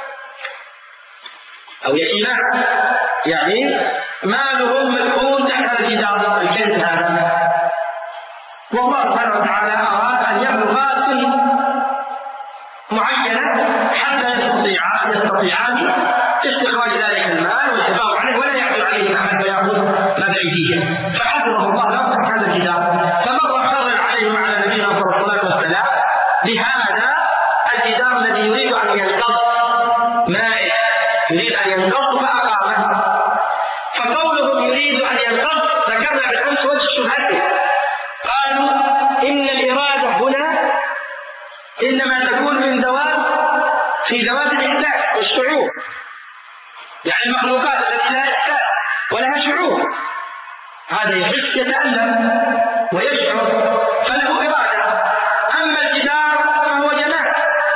أو يتيمان، يعني مالهم مدفون تحت الجدار الكنز هذا، والله سبحانه وتعالى أراد أن يبلغا سن معينة حتى يستطيعان يستطيعان استخراج ذلك المال والحفاظ عليه ولا يحصل عليهم أحد فيأخذ ما بأيديهم، فحفظه الله لهم هذا الجدار. فمر خضر عليهم على نبينا صلى الله عليه وسلم هذا الجدار الذي يريد أن ينقض مائل، يريد أن ينقض فأقامه. فقولهم يريد أن ينقض ذكرنا بالأمس وجه شبهته، قالوا إن الإرادة هنا إنما تكون من ذوات في ذوات الإحساس والشعور، يعني المخلوقات التي لها إحساس ولها شعور، هذا يحس يتألم ويشعر فله إرادة. أما الجدار فهو جماد،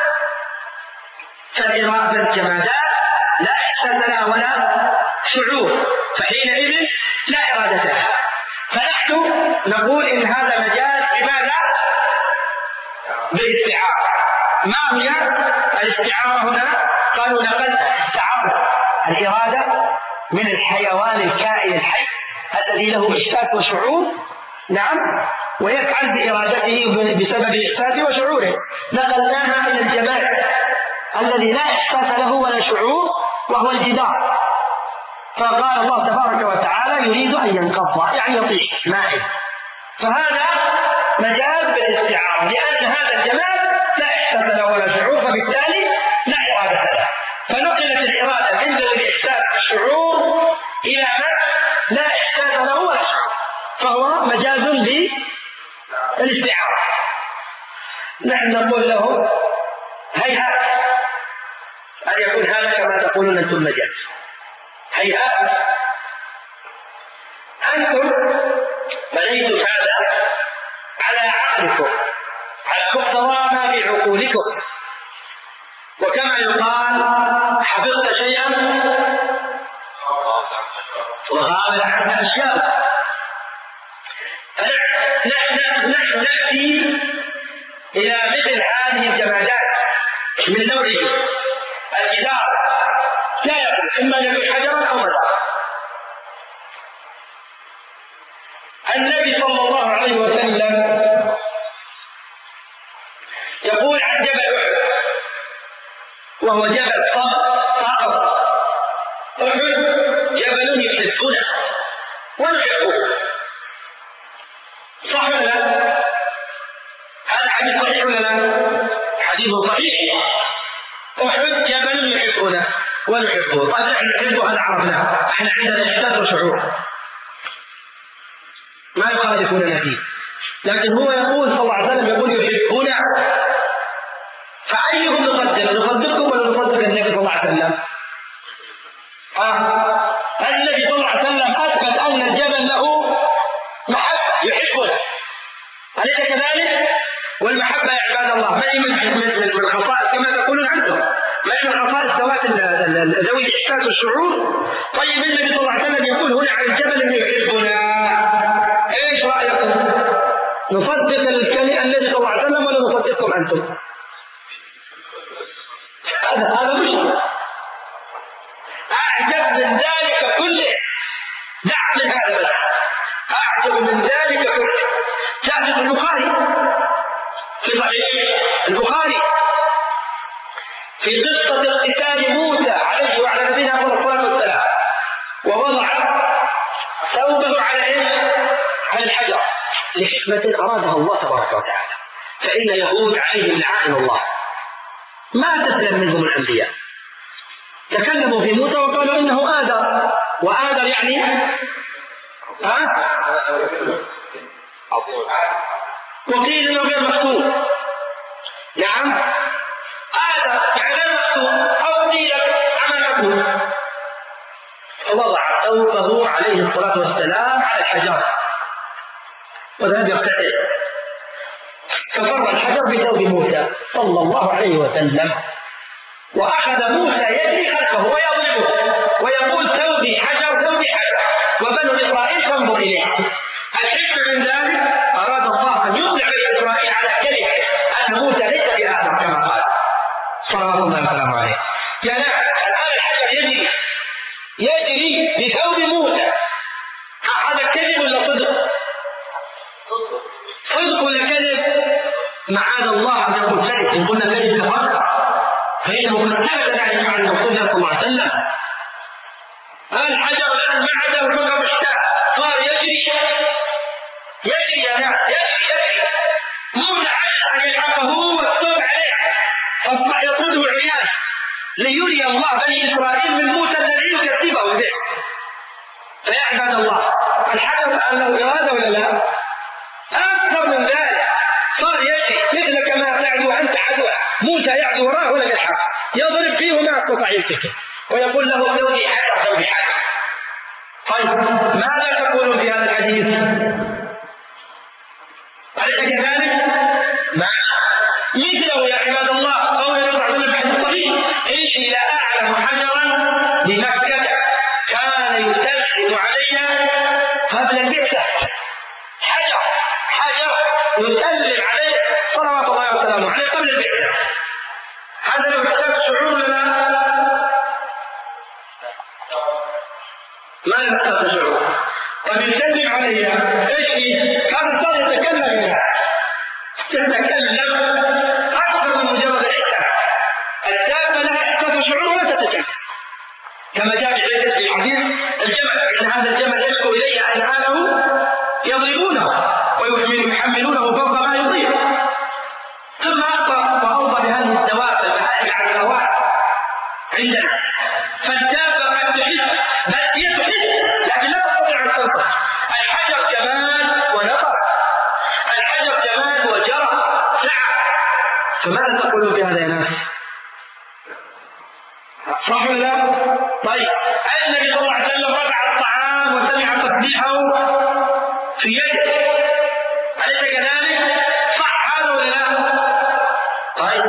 فالإرادة الجمادات لا إحساس لها ولا شعور، فحينئذ لا إرادة لها. فنحن نقول إن هذا مجاز بماذا؟ بالاستعارة. ما هي الاستعارة هنا؟ قالوا نقلنا استعارة الإرادة من الحيوان الكائن الحي الذي له إحساس وشعور، نعم، ويفعل بإرادته بسبب إحساسه وشعوره، نقلناها إلى الجماد الذي لا إحساس له ولا شعور وهو الجدار. فقال الله تبارك وتعالى يريد أن ينقض، يعني يطيح مائل، فهذا مجاز بالاستعارة، لأن هذا الجماد لا إحساس له ولا شعور، فبالتالي لا إرادة له. فنقلت الإرادة من ذوي الإحساس والشعور إلى من لا إحساس له ولا شعور، فهو مجاز بالاستعارة. نحن نقول له هيهات أن يكون هذا كما تقولون أنتم مجاز، هيهات أنتم بنيتم هذا على عقلكم، على مقتضى ما بعقولكم، وكما يقال حفظت شيئا وغابت عنك أشياء. فنحن نأتي إلى مثل هذه الجمادات من نوعه الجدار، لا يكون إما يكون حجرا أو مدار. النبي صلى الله عليه وسلم يقول عن جبل أحد، وهو جبل صخر، أحد جبل يحبنا ونحبه، صح ولا لا؟ هذا حديث صحيح ولا لا؟ حديث صحيح. أحد جبل يحبنا ونحبه. طيب نحن نحبه، هذا عرفناه، احنا عندنا إحساس وشعور ما يخالفوننا فيه، لكن هو يقول صلى الله عليه وسلم يقول يحبنا، فأيهم نقدم؟ نقدمكم ولا نقدم النبي صلى الله عليه وسلم؟ آه. النبي صلى الله عليه وسلم أثبت أن الجبل له محبة يحبنا، أليس كذلك؟ والمحبة يا عباد الله ما هي من الخصائص كما تقولون عنكم، ما هي من خصائص ذوات ذوي الإحساس والشعور. طيب النبي صلى الله عليه وسلم يقول هنا عن الجبل أنه يحبنا، ايش رأيكم؟ نصدق الكلمة النبي صلى الله عليه وسلم ولا نصدقكم أنتم؟ هذا هذا مشكلة. أعجب من ذلك كله، دع من هذا بس، أعجب من ذلك كله جاء في البخاري، في صحيح البخاري في قصة اقتتال موسى عليه وعلى نبينا عليه الصلاة والسلام، ووضع ثوبه على ايش؟ على الحجر لحكمة أرادها الله تبارك وتعالى. فإن يهود عليهم لعائن الله ما تسلم منهم الأنبياء، تكلموا في موسى وقالوا إنه آدر، وآدر يعني ها؟ وقيل إنه غير مكتوب، نعم آدر يعني غير مكتوب، أو قيل عمل مكتوب. فوضع ثوبه عليه الصلاة والسلام على الحجر وذهب يقتتل، ففر الحجر بثوب موسى صلى الله عليه وسلم، وأخذ موسى يجري خلفه ويضربه ويقول ثوبي حجر ثوبي حجر، وبنو إسرائيل تنظر إليه. الحكمة من ذلك أراد الله أن يطلع بني إسرائيل على كلمة أن موسى ليس بآدم كما قال صلى الله عليه وسلم. يا نعم الآن الحجر يجري يجري بثوب موسى، هذا كذب ولا صدق؟ صدق ولا كذب؟ معاذ الله أن يقول كذب، إن قلنا كذب كفر فإنه قد ثبت ذلك عن رسول الله صلى الله عليه وسلم. الحجر الآن ما عدا وفق مشتاق صار يجري يجري يا ناس يجري يجري، موسى عجز أن يلحقه والثوب نجي الله بني إسرائيل من موسى الذي يكذبه به. فيا عباد الله الحجر الآن له إرادة ولا لا؟ أكثر من ذلك صار يجري مثل كما تعدو أنت عدوى. موسى يعدو وراه ولا يلحق يضرب فيه وما استطاع يمسكه ويقول له ذوي حجر ذوي حجر. طيب ماذا تقولون في هذا الحديث؟ أليس كذلك؟ نعم مثله يا عباد الله قول النبي صلى الله عليه وسلم في الحديث الصحيح إني لا أعلم حجرا بمكة كان يسلم علي قبل البعثة. حجر حجر يسلم عليه صلوات الله وسلامه عليه قبل البعثة. هذا لو احتاج شعور لنا ما نحتاج شعور. طيب يسلم علي ايش هذا صار يتكلم هنا تتكلم اكثر من مجرد الاحساس. الدابه لها احساس شعور ولا تتكلم كما جاء في الحديث الجمل ان هذا الجمل يشكو الي انعامه يضربونه ويحملونه فوق ما يطيق. ثم اخطا واوضى بهذه الدواب البهائم على الهواء عندنا. فالدابه قد تحس بل هي تحس لكن لا تستطيع ان تنطق. الحجر جمال ونطق. الحجر جمال وجرى سعى. فماذا تقولون في هذا يا ناس؟ صح ولا لا؟ طيب النبي صلى الله عليه وسلم رفع الطعام وسمع تسبيحه في يده أليس كذلك؟ صح هذا ولا لا؟ طيب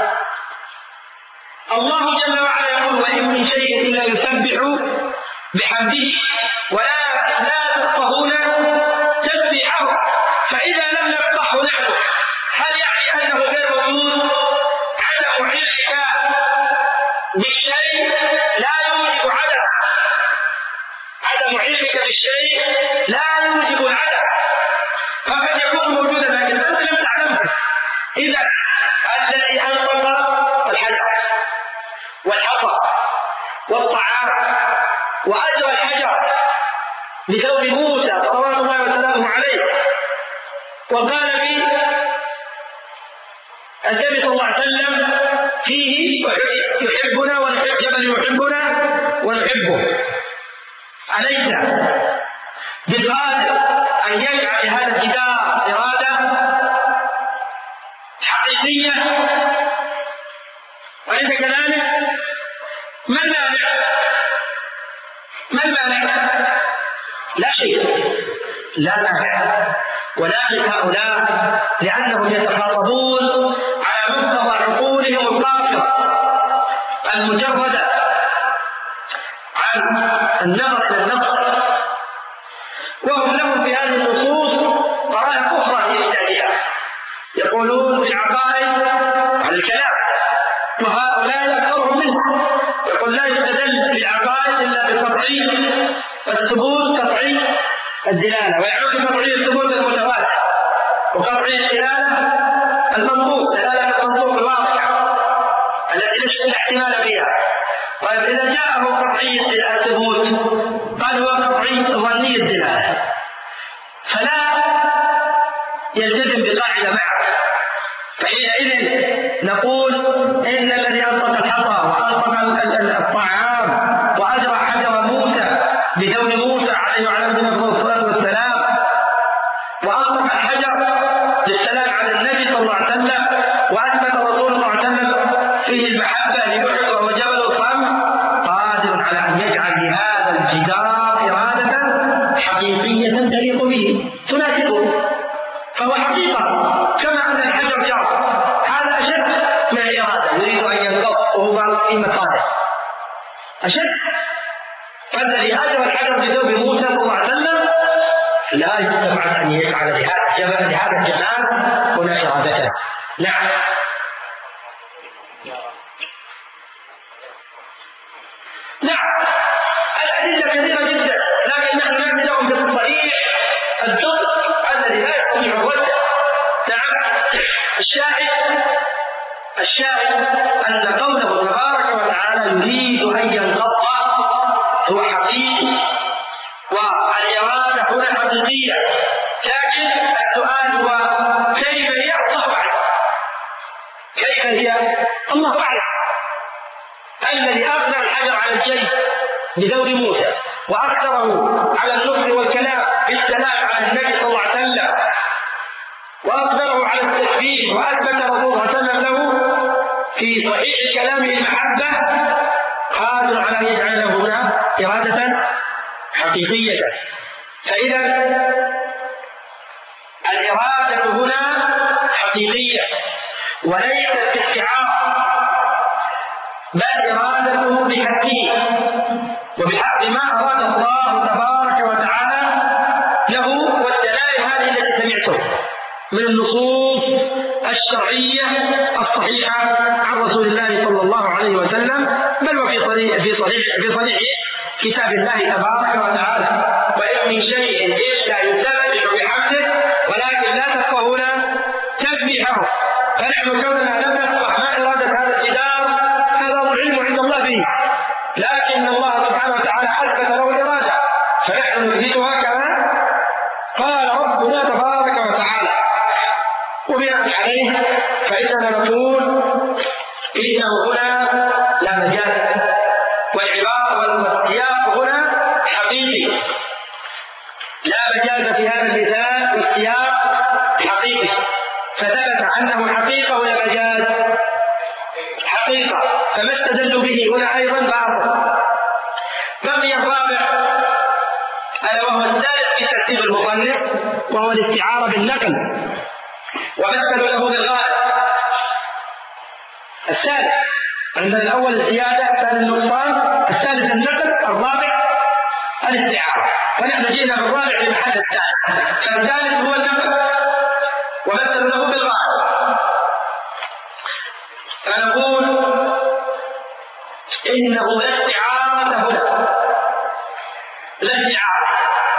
الله جل وعلا يقول وإن من شيء إلا يسبح بحمده ولا لا تفقهون تسبيحه. فإذا لم نفقه نحن هل يعني أنه غير موجود؟ عدم علمك بالشيء لا يوجب عدم. عدم علمك بالشيء لا يوجب العدم. فقد يكون موجودا لكن أنت لم تعلمه. إذا الذي أنطق الحجر والحصى والطعام وأجرى الحجر بثوب موسى صلوات الله وسلامه عليه وقال لي النبي صلى الله عليه وسلم فيه يحبنا ونحب جبل يحبنا ونحبه. أليس بقادر أن يجعل هذا الجدار إرادة حقيقية؟ أليس كذلك؟ ما المانع؟ ما المانع؟ لا شيء لا مانع. ولكن هؤلاء لأنهم يتخاطبون على مقتضى عقولهم القاصرة المجردة عن النظر إلى النص وهم لهم في هذه النصوص طرائق أخرى في إيجادها. يقولون في العقائد على الكلام وهؤلاء أكثرهم منهم يقول لا يستدل في العقائد إلا بقطعي الثبوت قطعي الدلالة ويعني قطعي الثبوت المتواتر وقطعي الدلالة المنطوق دلالة المنطوق الواضحة التي لا احتمال فيها. طيب إذا جاءه قطعي الثبوت قال هو قطعي ظني الدلالة فلا يلتزم بقاعدة معه. فحينئذ نقول إن الذي أنطق الحصى وأنطق الطعام وأجرى حجر موسى بثوب موسى عليه وعلى الصلاة والسلام وأنطق الحجر للسلام على النبي صلى الله عليه وسلم وأثبت رسول الله صلى الله عليه وسلم فيه المحبة لبحر وهو جبل الصم قادر على أن يجعل لهذا الجدار إرادة حقيقية تليق به تناسبه فهو حقيقة كما أن الحجر جار هذا أشد من الإرادة يريد أن ينقض وهو في مكانه أشد. فالذي أجرى الحجر بثوب موسى صلى الله عليه وسلم لا يستطيع أن يفعل لهذا لهذا الجمال هنا إرادته. نعم نعم الأدلة كثيرة جدا لكن نحن نبدأ بالصحيح الدقيق الذي لا يستطيع الرد. نعم الشاهد الشاهد أن قوله تبارك وتعالى يريد أن ينقض هو حقيقي والإرادة هنا حقيقية. لكن السؤال هو كيف هي؟ الله أعلم. كيف هي؟ الله أعلم. الذي أقدر الحجر على الجيش بدور موسى وأقدره على النصر والكلام بالسلام على النبي صلى الله عليه وسلم وأقدره على التثبيت وأثبت رسول الله صلى الله عليه وسلم له في صحيح كلامه المحبة قادر على أن يجعل له هنا إرادة حقيقية. فإذا الإرادة هنا حقيقية وليست باستعارة، بل إرادته بحقه وبحق ما أراد الله تبارك وتعالى له. والدلائل هذه التي سمعتم من النصوص الشرعية الصحيحة عن رسول الله صلى الله عليه وسلم، بل وفي صريح في صريح في صريح كتاب الله تبارك وتعالى. وإن من شيء إلا يسبح بحمده ولكن لا تفقهون تسبيحه. فنحن كوننا لم نفقه ما إرادة هذا الجدار هذا العلم عند الله به، لكن الله سبحانه وتعالى أثبت له الإرادة فنحن نثبتها كما قال ربنا تبارك وتعالى. وبناء عليه فإننا نقول إنه هنا لا مجال، والعبارة والسياق هنا حقيقي، لا مجال في هذا المثال والسياق حقيقي، فثبت أنه حقيقة ولا مجال حقيقة، فما استدلوا به هنا أيضا باطل. بقي الرابع ألا وهو الثالث في ترتيب المصنف وهو الاستعارة بالنقل ومثلوا له بالغالب. الثالث عندنا الأول الزيادة، الثاني النقصان، الثالث النقل، الرابع الاستعارة. ونحن جئنا بالرابع في محل الثالث، فالثالث هو النقل ومثلوا له بالغالب. فنقول إنه لا استعارة هنا، لا استعارة،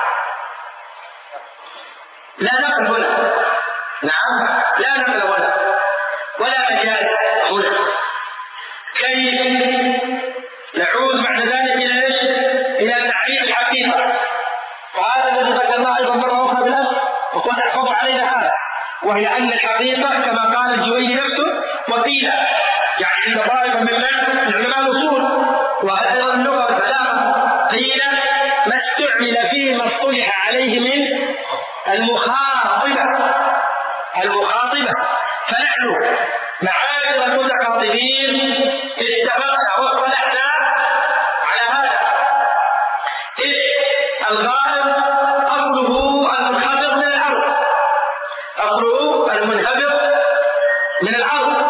لا نقل هنا، نعم لا نقل هنا ولا مجال هنا. كيف نعود بعد ذلك إلى إيش؟ إلى تعريف الحقيقة. وهذا الذي ذكرناه أيضا مرة أخرى بالأمس وقد احفظ علينا هذا، وهي أن الحقيقة كما قال الجويني نفسه وقيل يعني عند طائفة من علماء الأصول وأيضا اللغة والبلاغة قيل ما استعمل فيه ما اصطلح عليه من المخاطبة المخاطبة فنحن معاشر المتخاطبين اتفقنا واصطلحنا على هذا. إذ الغائب أصله المنحدر من الأرض، أصله المنحدر من الأرض.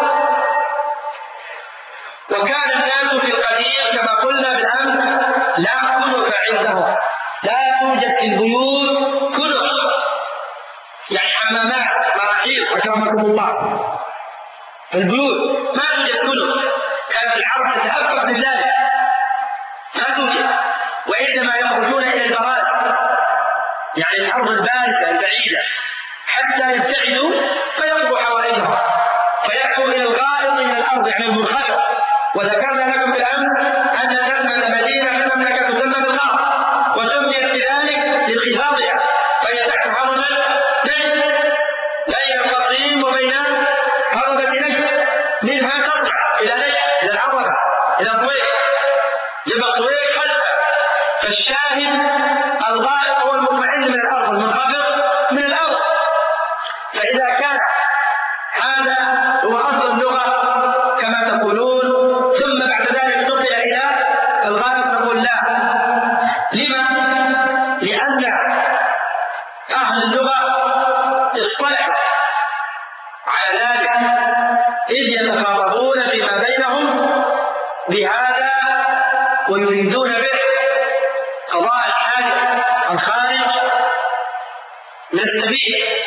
وكان الناس في القديم كما قلنا بالأمس لا كنف عندهم، لا توجد في البيوت كنف يعني حمامات مراحيض أكرمكم الله. في البيوت ما توجد كنف، كانت العرب تتأفف لذلك ما توجد، وإنما يخرجون إلى البراد يعني الأرض الباردة البعيدة حتى يبتعدوا فيقضوا حوائجهم فيأتوا إلى الغائط من الأرض يعني المنخفض. وذكرنا لكم بالأمس أن تسمى مدينة المملكة تسمى بالغار وسميت بذلك لانخفاضها، فهي تحت هرم نجد بين القصيم وبين هرمة نجد، منها ترجع إلى نجد إلى العربة إلى الطويق، يبقى الطويق خلفه. فالشاهد الغائط هو المطمئن من الأرض المنخفض من الأرض. فإذا كان هذا هو أصل اللغة كما تقولون ثم بعد ذلك نقل إلى الغائط نقول لا. لما؟ لأن أهل اللغة اصطلحوا على ذلك إذ يتخاطبون فيما بينهم بهذا ويريدون به قضاء الحاجة الخارج من السبيل.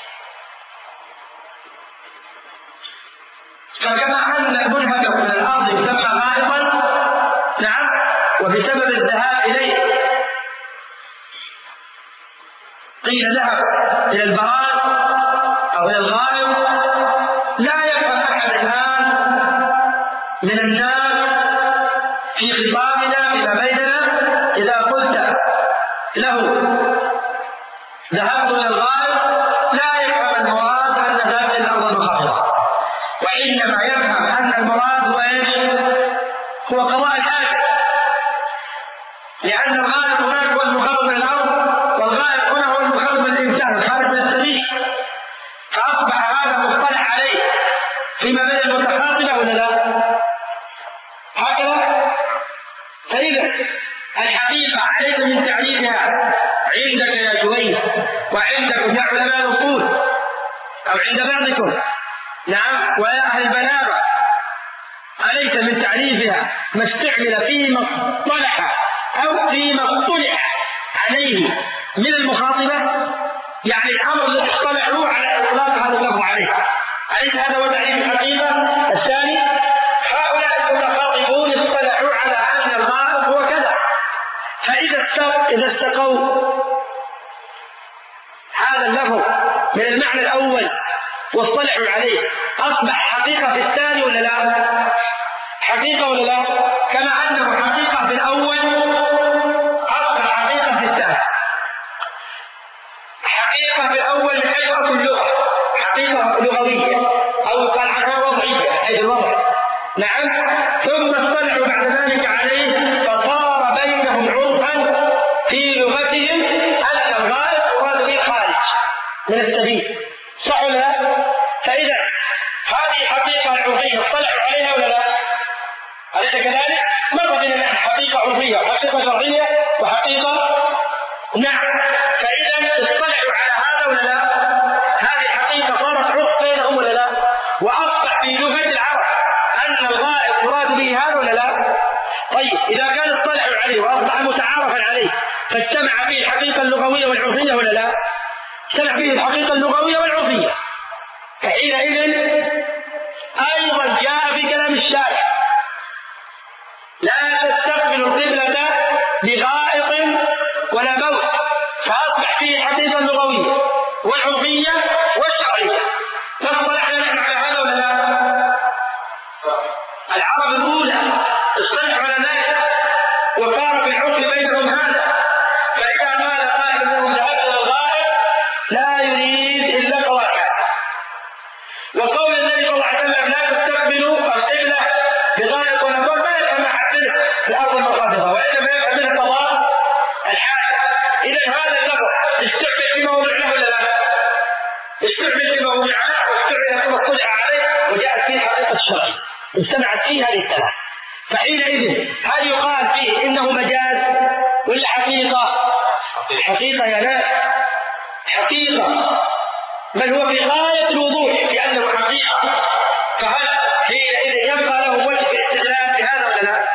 فكما أن المنهدر من الأرض يسمى غائطا، نعم، وبسبب الذهاب إليه قيل ذهب إلى البراد أو إلى الغائط. لا يفهم أحد الآن من الناس في خطابنا فيما بيننا إذا قلت له ذهبت إلى الغائط لا يفهم المراد أن ذهب إلى الأرض المنخفضة، وإنما يفهم أن المراد هو إيش؟ هو أو عند بعضكم. نعم. ويا أهل البلاغة أليس من تعريفها ما استعمل فيما اصطلح أو فيما اصطلح عليه من المخاطبة؟ يعني الأمر الذي اصطلحوا على إطلاق هذا اللفظ عليه، أليس هذا هو تعريف الحقيقة؟ الثاني هؤلاء المتخاطبون اصطلحوا على أن الغائب هو كذا، فإذا إذا استقوا هذا اللفظ من المعنى الأول واصطلحوا عليه أصبح حقيقة في الثاني ولا لا؟ حقيقة ولا لا؟ كما أنه حقيقة في الأول أصبح حقيقة في الثاني. حقيقة في الأول من حيث أصل اللغة، حقيقة لغوية أو قال عنها وضعية حيث الوضع. نعم. ثم اصطلحوا بعد ذلك عليه فصار بينهم عرفا في لغتهم أن الغائب يراد به خارج من السبيل. صح ولا لا؟ فإذا هذه حقيقة عرفية اصطلحوا عليها ولا لا؟ أليس كذلك؟ مر بنا نحن حقيقة عرفية وحقيقة شرعية وحقيقة. نعم. فإذا اصطلحوا على هذا ولا لا؟ هذه الحقيقة صارت عرف بينهم ولا لا؟ وأصبح في لغة العرب أن الغائب يراد به هذا ولا لا؟ طيب إذا كان اصطلحوا عليه وأصبح متعارفا عليه فاجتمع فيه الحقيقة اللغوية والعرفية ولا لا؟ اجتمع فيه الحقيقة اللغوية والعرفية، فحينئذ أيضا جاء في كلام الشارع لا تستقبل القبلة بغائط ولا موت، فأصبح فيه الحقيقة اللغوية والعرفية والشرعية. فاصطلحنا نحن على هذا ولا لا؟ العرب الأولى اصطلحوا على ذلك وصار في العرف بينهم هذا، فإذا قال قائل منهم ذهبت إلى الغائط لا يريد إلا قضاء الحاجة. وقول النبي صلى الله عليه وسلم لا تستقبلوا القبلة بغائط ولا موت ما يفهم أحد في الأرض المنخفضة، وإنما يفهم منه قضاء الحاجة. إذا هذا اللفظ استعمل في موضع له ولا لا؟ استعمل في موضع له واستعمل ثم اطلع عليه وجاءت فيه الحقيقة الشرعية اجتمعت فيه هذه الثلاث. فحينئذ هل يقال فيه إنه مجاز ولا حقيقة؟ حقيقة يا ناس، حقيقة، بل هو في غاية الوضوح لأنه حقيقة. فهل حينئذ يبقى له وجه في الاستدلال بهذا ولا لا؟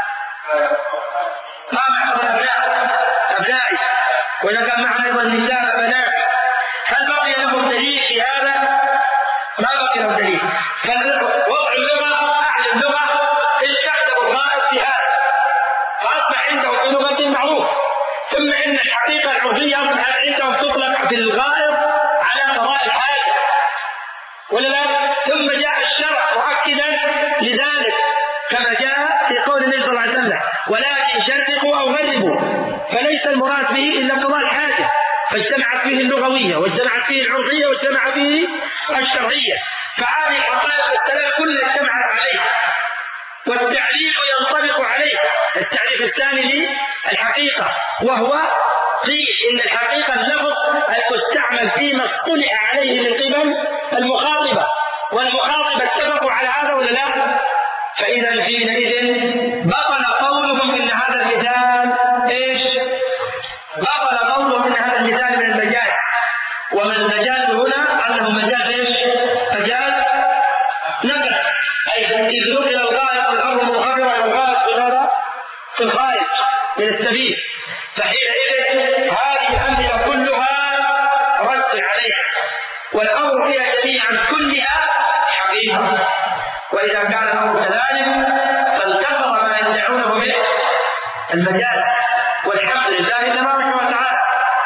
ما معهم أبناء أبنائي وإذا كان معهم أيضا النساء بنات، هل بقي لهم دليل في هذا؟ ما بقي لهم دليل. فوضع اللغة أهل اللغة استخدموا الغائب في هذا فأصبح عندهم في لغة معروف، ثم إن الحقيقة العرفية أصبحت عندهم تطلق في الغائب على قضاء الحاجة ولا لا؟ ثم جاء الشرع مؤكدا لذلك كما جاء في قول النبي صلى الله عليه وسلم ولكن شرقوا أو غربوا، فليس المراد به إلا قضاء الحاجة، فاجتمعت فيه اللغوية واجتمعت فيه العرفية واجتمع فيه الشرعية. فهذه الحقائق الثلاث كلها اجتمعت عليه والتعليق ينطبق عليه. التعريف الثاني للحقيقة وهو قيل إن الحقيقة اللفظ المستعمل فيما اصطلح عليه من قبل المخاطبة، والمخاطبة اتفقوا على هذا ولا لا؟ فإذا حينئذ بطل قولهم إن هذا المثال إيش؟ بطل قولهم إن هذا المثال من المجاز، ومن المجاز هنا أنه مجاز إيش؟ مجاز نقص، أي إذ نقل الغائط والأرض منخفضة إلى الغائط بغير في الخارج من السبيل. فحينئذ هذه الأمثلة كلها رد عليها والأمر فيها جميعا كلها حقيقة. وإذا كان الأمر كذلك فانتقر ما يدعونه من المجاز والحمد لله تبارك وتعالى.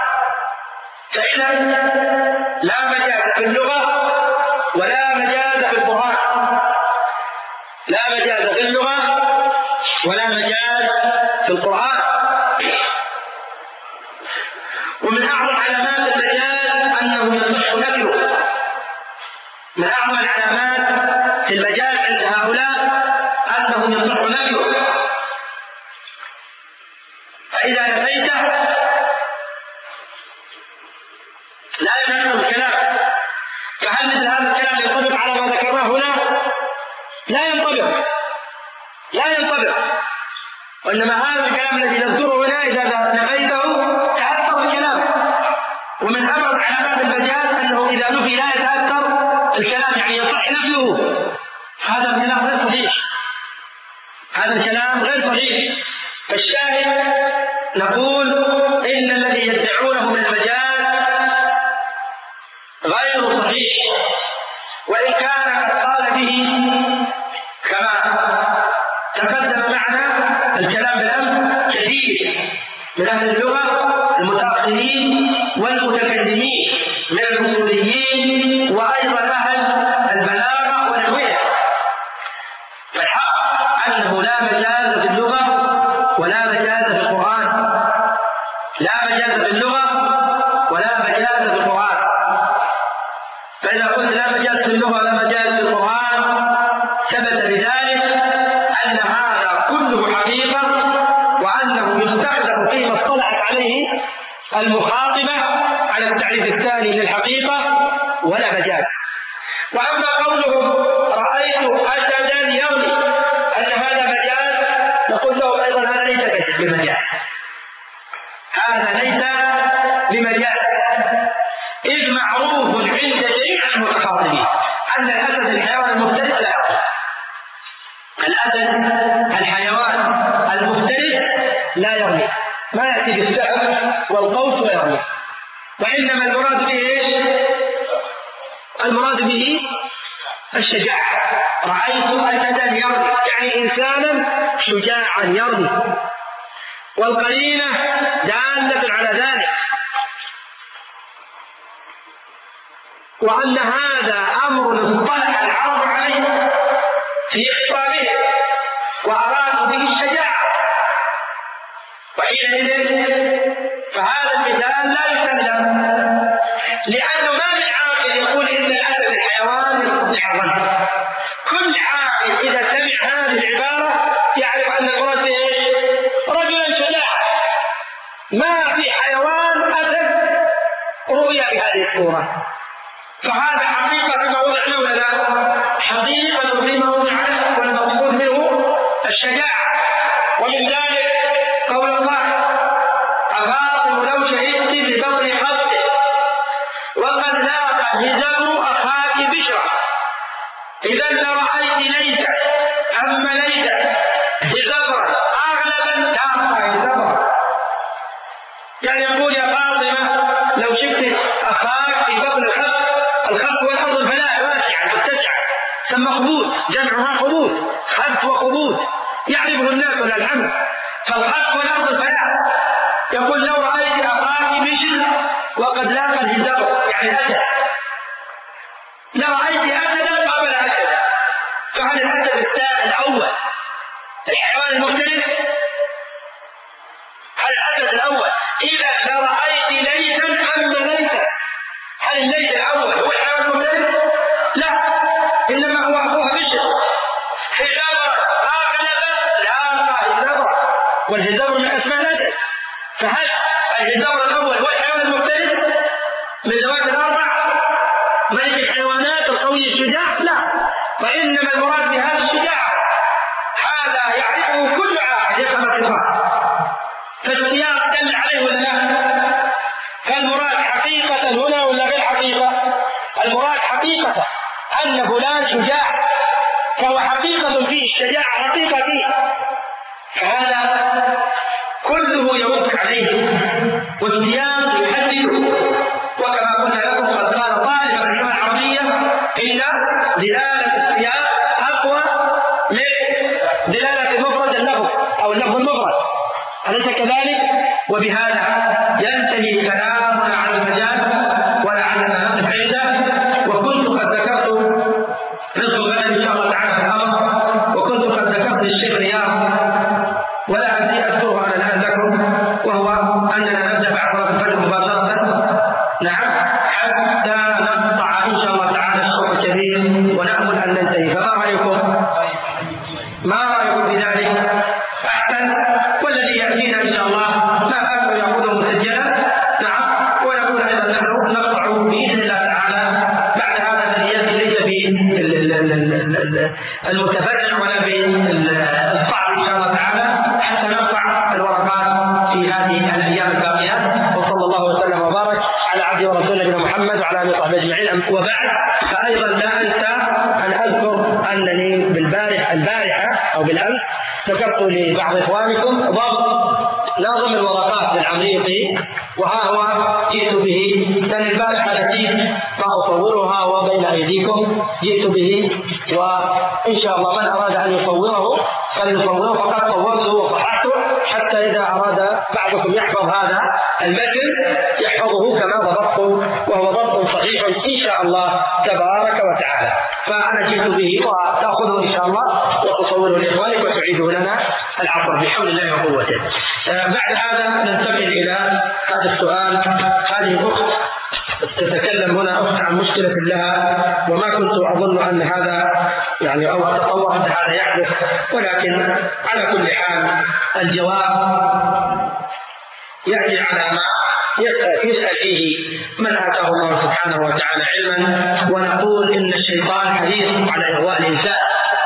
فإذا لا مجاز في اللغة ولا مجاز في القرآن، لا مجاز في اللغة ولا مجاز في القرآن. ومن أعظم علامات المجاز أنه يصح نفيه، من أعظم العلامات في المجاز عند هؤلاء أنه يصح نفيه، فإذا نفيته لا ينفع الكلام. فهل مثل هذا الكلام ينطبق على ما ذكرناه هنا؟ لا ينطبق، لا ينطبق. وإنما هذا الكلام الذي نذكره هنا إذا نفيته تأثر الكلام ومن أبرز علامات المجاز أنه إذا نفي لا يتأثر الكلام، يعني يصح نفيه. هذا الكلام غير صحيح، هذا الكلام غير صحيح. فالشاهد نقول إن الذي يدعونه من المجاز غير صحيح، وإن كان قد قال به كما تقدم معنا الكلام بالأمس كثير من أهل اللغة المتأخرين والمتكلمين من الأصوليين وأيضا أهل البلاغة ونحوها. فالحق أنه لا مجاز في اللغة ولا مجاز في القرآن، لا مجاز في اللغة ولا مجاز في القرآن. فإذا قلت لا مجاز في اللغة ولا مجاز في القرآن ثبت بذلك أن هذا كله حقيقة، وأنه يستخدم فيما اصطلحت عليه المخاطبة على التعريف الثاني للحقيقة ولا مجاز. وأما قوله رأيت أسدا يرمي أن هذا مجاز، نقول له أيضا هذا ليس بمجاز، هذا ليس بمجاز، إذ معروف عند جميع المتخاطبين أن الأسد الحيوان المفترس لا يرمي. الأسد الحيوان المفترس لا يرمي، ما يأتي بالسهم والقوس ويرمي، وإنما المراد به إيش؟ المراد به الشجاعة. رأيت أسدا يرمي يعني إنسانا شجاعا يرمي، والقرينة دالة على ذلك، وأن هذا أمر اصطلح العرب عليه في إخباره وأرادوا به الشجاعة، وحينئذ فهذا المثال لا يسلم، لأنه ما من عاقل يقول إن الأسد الحيوان يستطيع الرمي. كل عاقل إذا سمع هذه العبارة يعرف أن المراد إيش؟ رجلا شجاعا. ما في حيوان أسد رؤيا بهذه الصورة، فهذا حقيقة فيما وضعنا ولا لا؟ حقيقة فيما وضعنا، والمقصود منه الشجاعة. ومن ذلك قول الله أفاطم لو شهدت ببطن خصه وقد لاق هزام أخاك بشرا إذا لرأيت ليس أما ليس هزبرا أغلبا لاق هزبرا. يعني يقول يا فاطمة لو شفت أخاك في بطن الخص، الخص والأرض الفلاح واسعة متسعة، ثم خبوط جمعها خبوط، خبط وخبوط يعرفه الناس ولا الحمد. فالخص والأرض الفلاح يقول لو رأيت أخاك بشر وقد لاقى الهزبر يعني أسد، لرأيت أسدا قبل أسد. فهل الأسد الثاني الأول الحيوان المفترس؟ هل الأسد الأول؟ إذا لرأيت ليسا أم ليسا؟ هل الليس الأول هو الحيوان المفترس؟ لا، إنما هو أخوها بشر. هزبر أغلب لاقى هزبر، والهزبر من أسماء الأسد. فهل الهزبر الأول هو الحيوان المفترس من ذوات الأربع ملك الحيوانات القوي الشجاع؟ لا، وإنما المراد بهذا الشجاعة هذا يعرفه كل عاقل يفهم الصفات. فالسياق دل عليه ولا لا؟ فالمراد حقيقة هنا ولا غير حقيقة؟ المراد حقيقة أن فلان شجاع، فهو حقيقة فيه الشجاعة حقيقة فيه، فهذا كله يرد عليه والسياق يحدده. وكما قلنا لكم قد قال طالب اللغة العربية إن دلالة السياق أقوى من دلالة المفرد اللفظ أو اللفظ المفرد، أليس كذلك؟ وبهذا ينتهي كلامنا عن المجال ولعلنا نقف عنده. وكنت قد ذكرت رزق غدا إن شاء الله تعالى في الأمر، وكنت قد ذكرت للشيخ رياض ولا أنسي أذكره أنا الآن لكم، وهو أننا نبدأ بعد صلاة الفجر مباشرة، نعم، حتى نقطع إن شاء الله تعالى الشوط الكبير ونأمل أن ننتهي. فما رأيكم؟ ما رأيكم في ذلك؟ أحسن. والذي يأتينا إن شاء الله ما أكثر يأخذه مسجلا، نعم، ونقول أيضا نحن نقطع بإذن الله تعالى بعد هذا الذي يأتي ليس بالمتفرع ولا بالصعب إن شاء الله تعالى، حتى نقطع الورقات في هذه الأيام الباقيات. وصلى الله وسلم وبارك على عبد أو بالأمس ذكرت لبعض إخوانكم ضبط ناظم الورقات للعمريقي، وها هو جئت به. كان البارحة التي سأصورها وبين أيديكم جئت به، وإن شاء الله من أراد أن يصوره فليصوره، فقد صورته وصححته حتى إذا أراد بعضكم يحفظ هذا المتن يحفظه كما ضبطته، وهو ضبط صحيح إن شاء الله تبارك وتعالى. فأنا جئت به وتأخذه إن شاء الله وتصوره لإخوانك وتعيده لنا العصر بحول الله وقوته. بعد هذا ننتقل إلى هذا السؤال. هذه الأخت تتكلم هنا أخت عن مشكلة لها، وما كنت أظن أن هذا يعني أو أتصور أن هذا يحدث، ولكن على كل حال الجواب يأتي على ما يسأل فيه من آتاه الله سبحانه وتعالى علما، ونقول إن الشيطان حريص على إغواء الإنسان،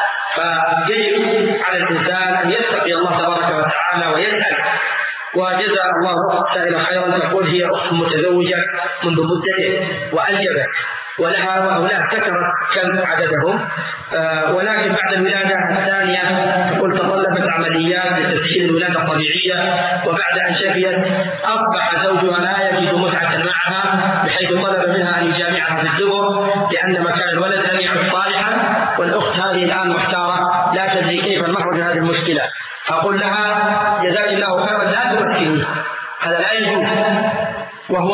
فيجب على الإنسان أن يتقي الله تبارك وتعالى ويسأل. وجزا الله سائلا خيرا، تقول هي أخت متزوجة منذ مدة وأنجبت ولها وأولاد كثرت كم عددهم، آه ولكن بعد الولادة الثانية تقول تطلبت عمليات لتسهيل الولادة الطبيعية، وبعد أن شفيت أصبح زوجها لا يجد متعة معها، بحيث طلب منها أن يجامعها في الدبر لأن مكان الولد لم يعد صالحا. والأخت هذه الآن محتارة لا تدري كيف نخرج من هذه المشكلة. أقول لها جزاك الله خيرا لا تمثلي، هذا لا يجوز، وهو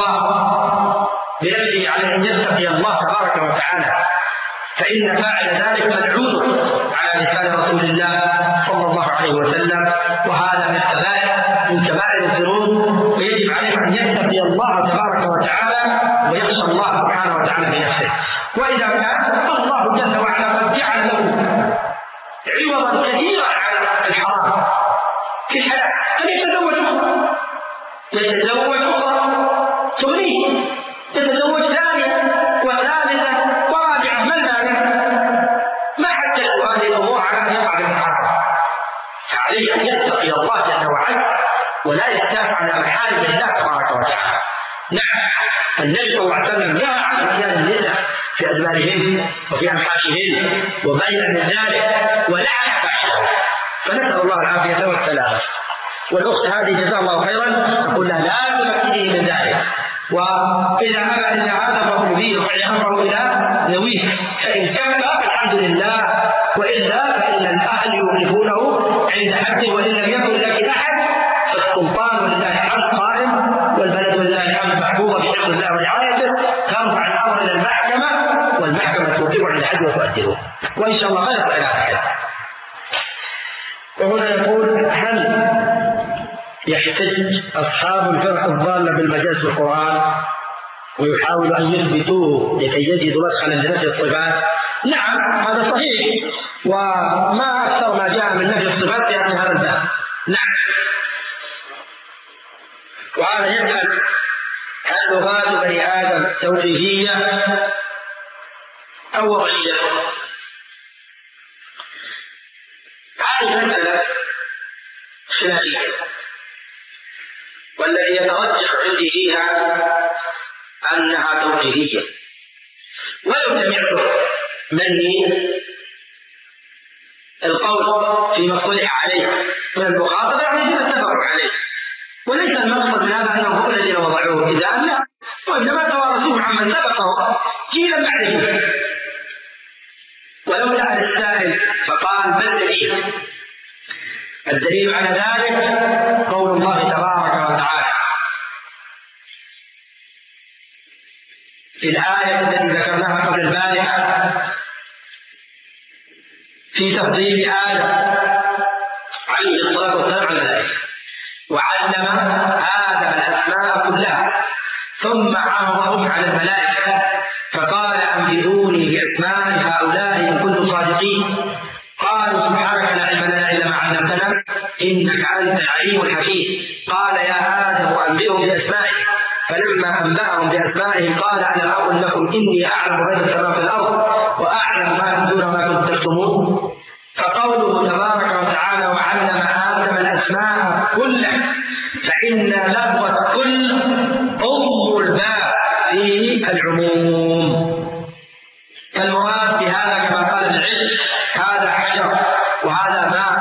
بنفسه على أن يتقي الله تبارك وتعالى، فإن فاعل ذلك ملعون على لسان رسول الله صلى الله عليه وسلم، وهذا من الكبائر من كبائر الذنوب، ويجب عليه أن يتقي الله تبارك وتعالى ويخشى الله سبحانه وتعالى بنفسه. وإذا كان الله جل وعلا قد جعل له عوضا كثيرا عن الحرام في الحياة أن يتزوج أخرى، يتزوج أخرى تغنيه، يتزوج ثانية وثالثة ورابعة، ما المانع؟ ما حدثوا هذه الأمور على أن يقع بالحرام، فعليه أن يتقي الله جل وعلا ولا يختاف على محارم الله تبارك وتعالى. نعم النبي صلى الله عليه وسلم نهى عن اتيان النساء في أدبارهن وفي أنحاشهن وبين من ذلك ولعن فحشهم، فنسأل الله العافية والسلامة. والأخت هذه جزاها الله خيرا نقول لها لا تمكنيه من ذلك، وإذا أبى إلا هذا فهو به رفع أمره إلى ذويه، فإن كفى فالحمد لله، وإلا فإن الأهل يوقفونه عند حده، وإن لم يكن لك أحد فالسلطان ولله الحمد قائم، والبلد ولله الحمد محفوظة بحفظ الله ورعايته، ترفع الأمر إلى المحكمة والمحكمة توقفه عند حد وتؤدبه، وإن شاء الله ما يصل إلى أحد. وهنا يقول هل يحتج أصحاب الفرق الضالة بالمجاز في القرآن ويحاول أن يثبتوه لكي يجدوا مدخلا لنفي الصفات؟ نعم هذا صحيح، وما أكثر ما جاء من نفي الصفات في هذا الباب. نعم. وهذا يسأل هل لغات بني آدم توجيهية أو وضعية؟ هذه المسألة خلافية، والذي يترجح عندي فيها أنها توجيهية، ولو سمعت مني القول فيما اصطلح عليه من المخاطبة يعني اتفقوا عليه، وليس المقصد من هذا أنهم هم الذين وضعوه إذا لا، وإنما توارثوه عمن سبقه جيلا بعده. ولو سأل السائل فقال ما الدليل؟ الدليل على ذلك قول الله تبارك وتعالى في الآية التي ذكرناها قبل البارحة في تفضيل آدم عليه الصلاة والسلام على ذلك، وعلم آدم الأسماء كلها ثم عرضهم على الملائكة فقال أنبئوني بأسماء هؤلاء إن كنتم صادقين، قالوا سبحانك لا علم لنا إلا ما علمتنا إنك أنت العليم الحكيم. قال يا آدم أنبئهم بأسمائهم، فلما أنبأهم بأسمائهم قال ألم أقل لكم إني أعلم غيب السماوات والأرض وأعلم ما تبدون وما كنتم تكتمون. فقوله تبارك وتعالى وعلم آدم الأسماء كلها، فإن لفظة كل أم الباب في العموم، فالمراد بهذا كما قال العلم هذا حجر وهذا ماء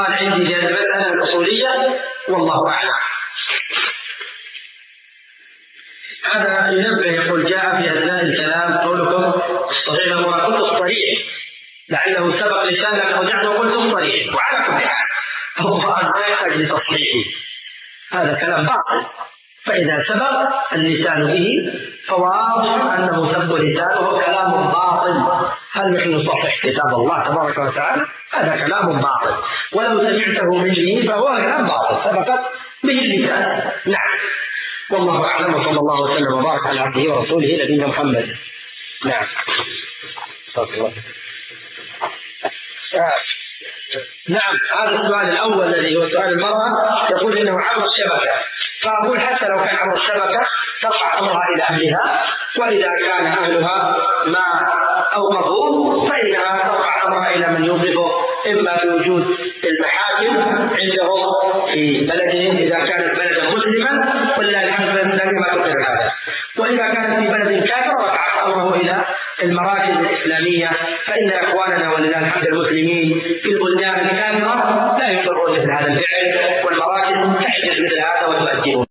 يقال عندي في المسألة الأصولية، والله أعلم. هذا ينبه يقول جاء في أثناء الكلام قولكم الصحيح هو قلت الصريح، لعله سبق لسانك رجعت وقلت الصريح، وعلى كل حال هو لا يحتاج لتصحيحه، هذا كلام باطل، فإذا سبق اللسان به فواضح أنه سبق لسان وهو كلام باطل. هل نحن نصحح كتاب الله تبارك وتعالى؟ هذا كلام باطل، ولو سمعته مني فهو كلام باطل سبقت به اللسان. نعم، والله أعلم، وصلى الله وسلم وبارك على عبده ورسوله نبينا محمد. نعم. نعم، هذا السؤال الأول الذي هو سؤال المرأة، يقول إنه عبر الشبكة، فأقول حتى لو كان عبر الشبكة ترفع أمرها إلى أهلها، وإذا كان أهلها ما أوقفوه فإنها ترفع أمرها إلى من يوقفه، إما بوجود المحاكم عندهم في بلدهم إذا كانت بلدا مسلما، ولا الحمد لله ما تقر هذا، وإذا كانت في بلد كافر رفعت أمره إلى المراكز الإسلامية، فإن إخواننا ولله الحمد المسلمين في البلدان الكافرة لا يقرون مثل هذا الفعل، والمراكز تحدث مثل هذا وتؤدبه.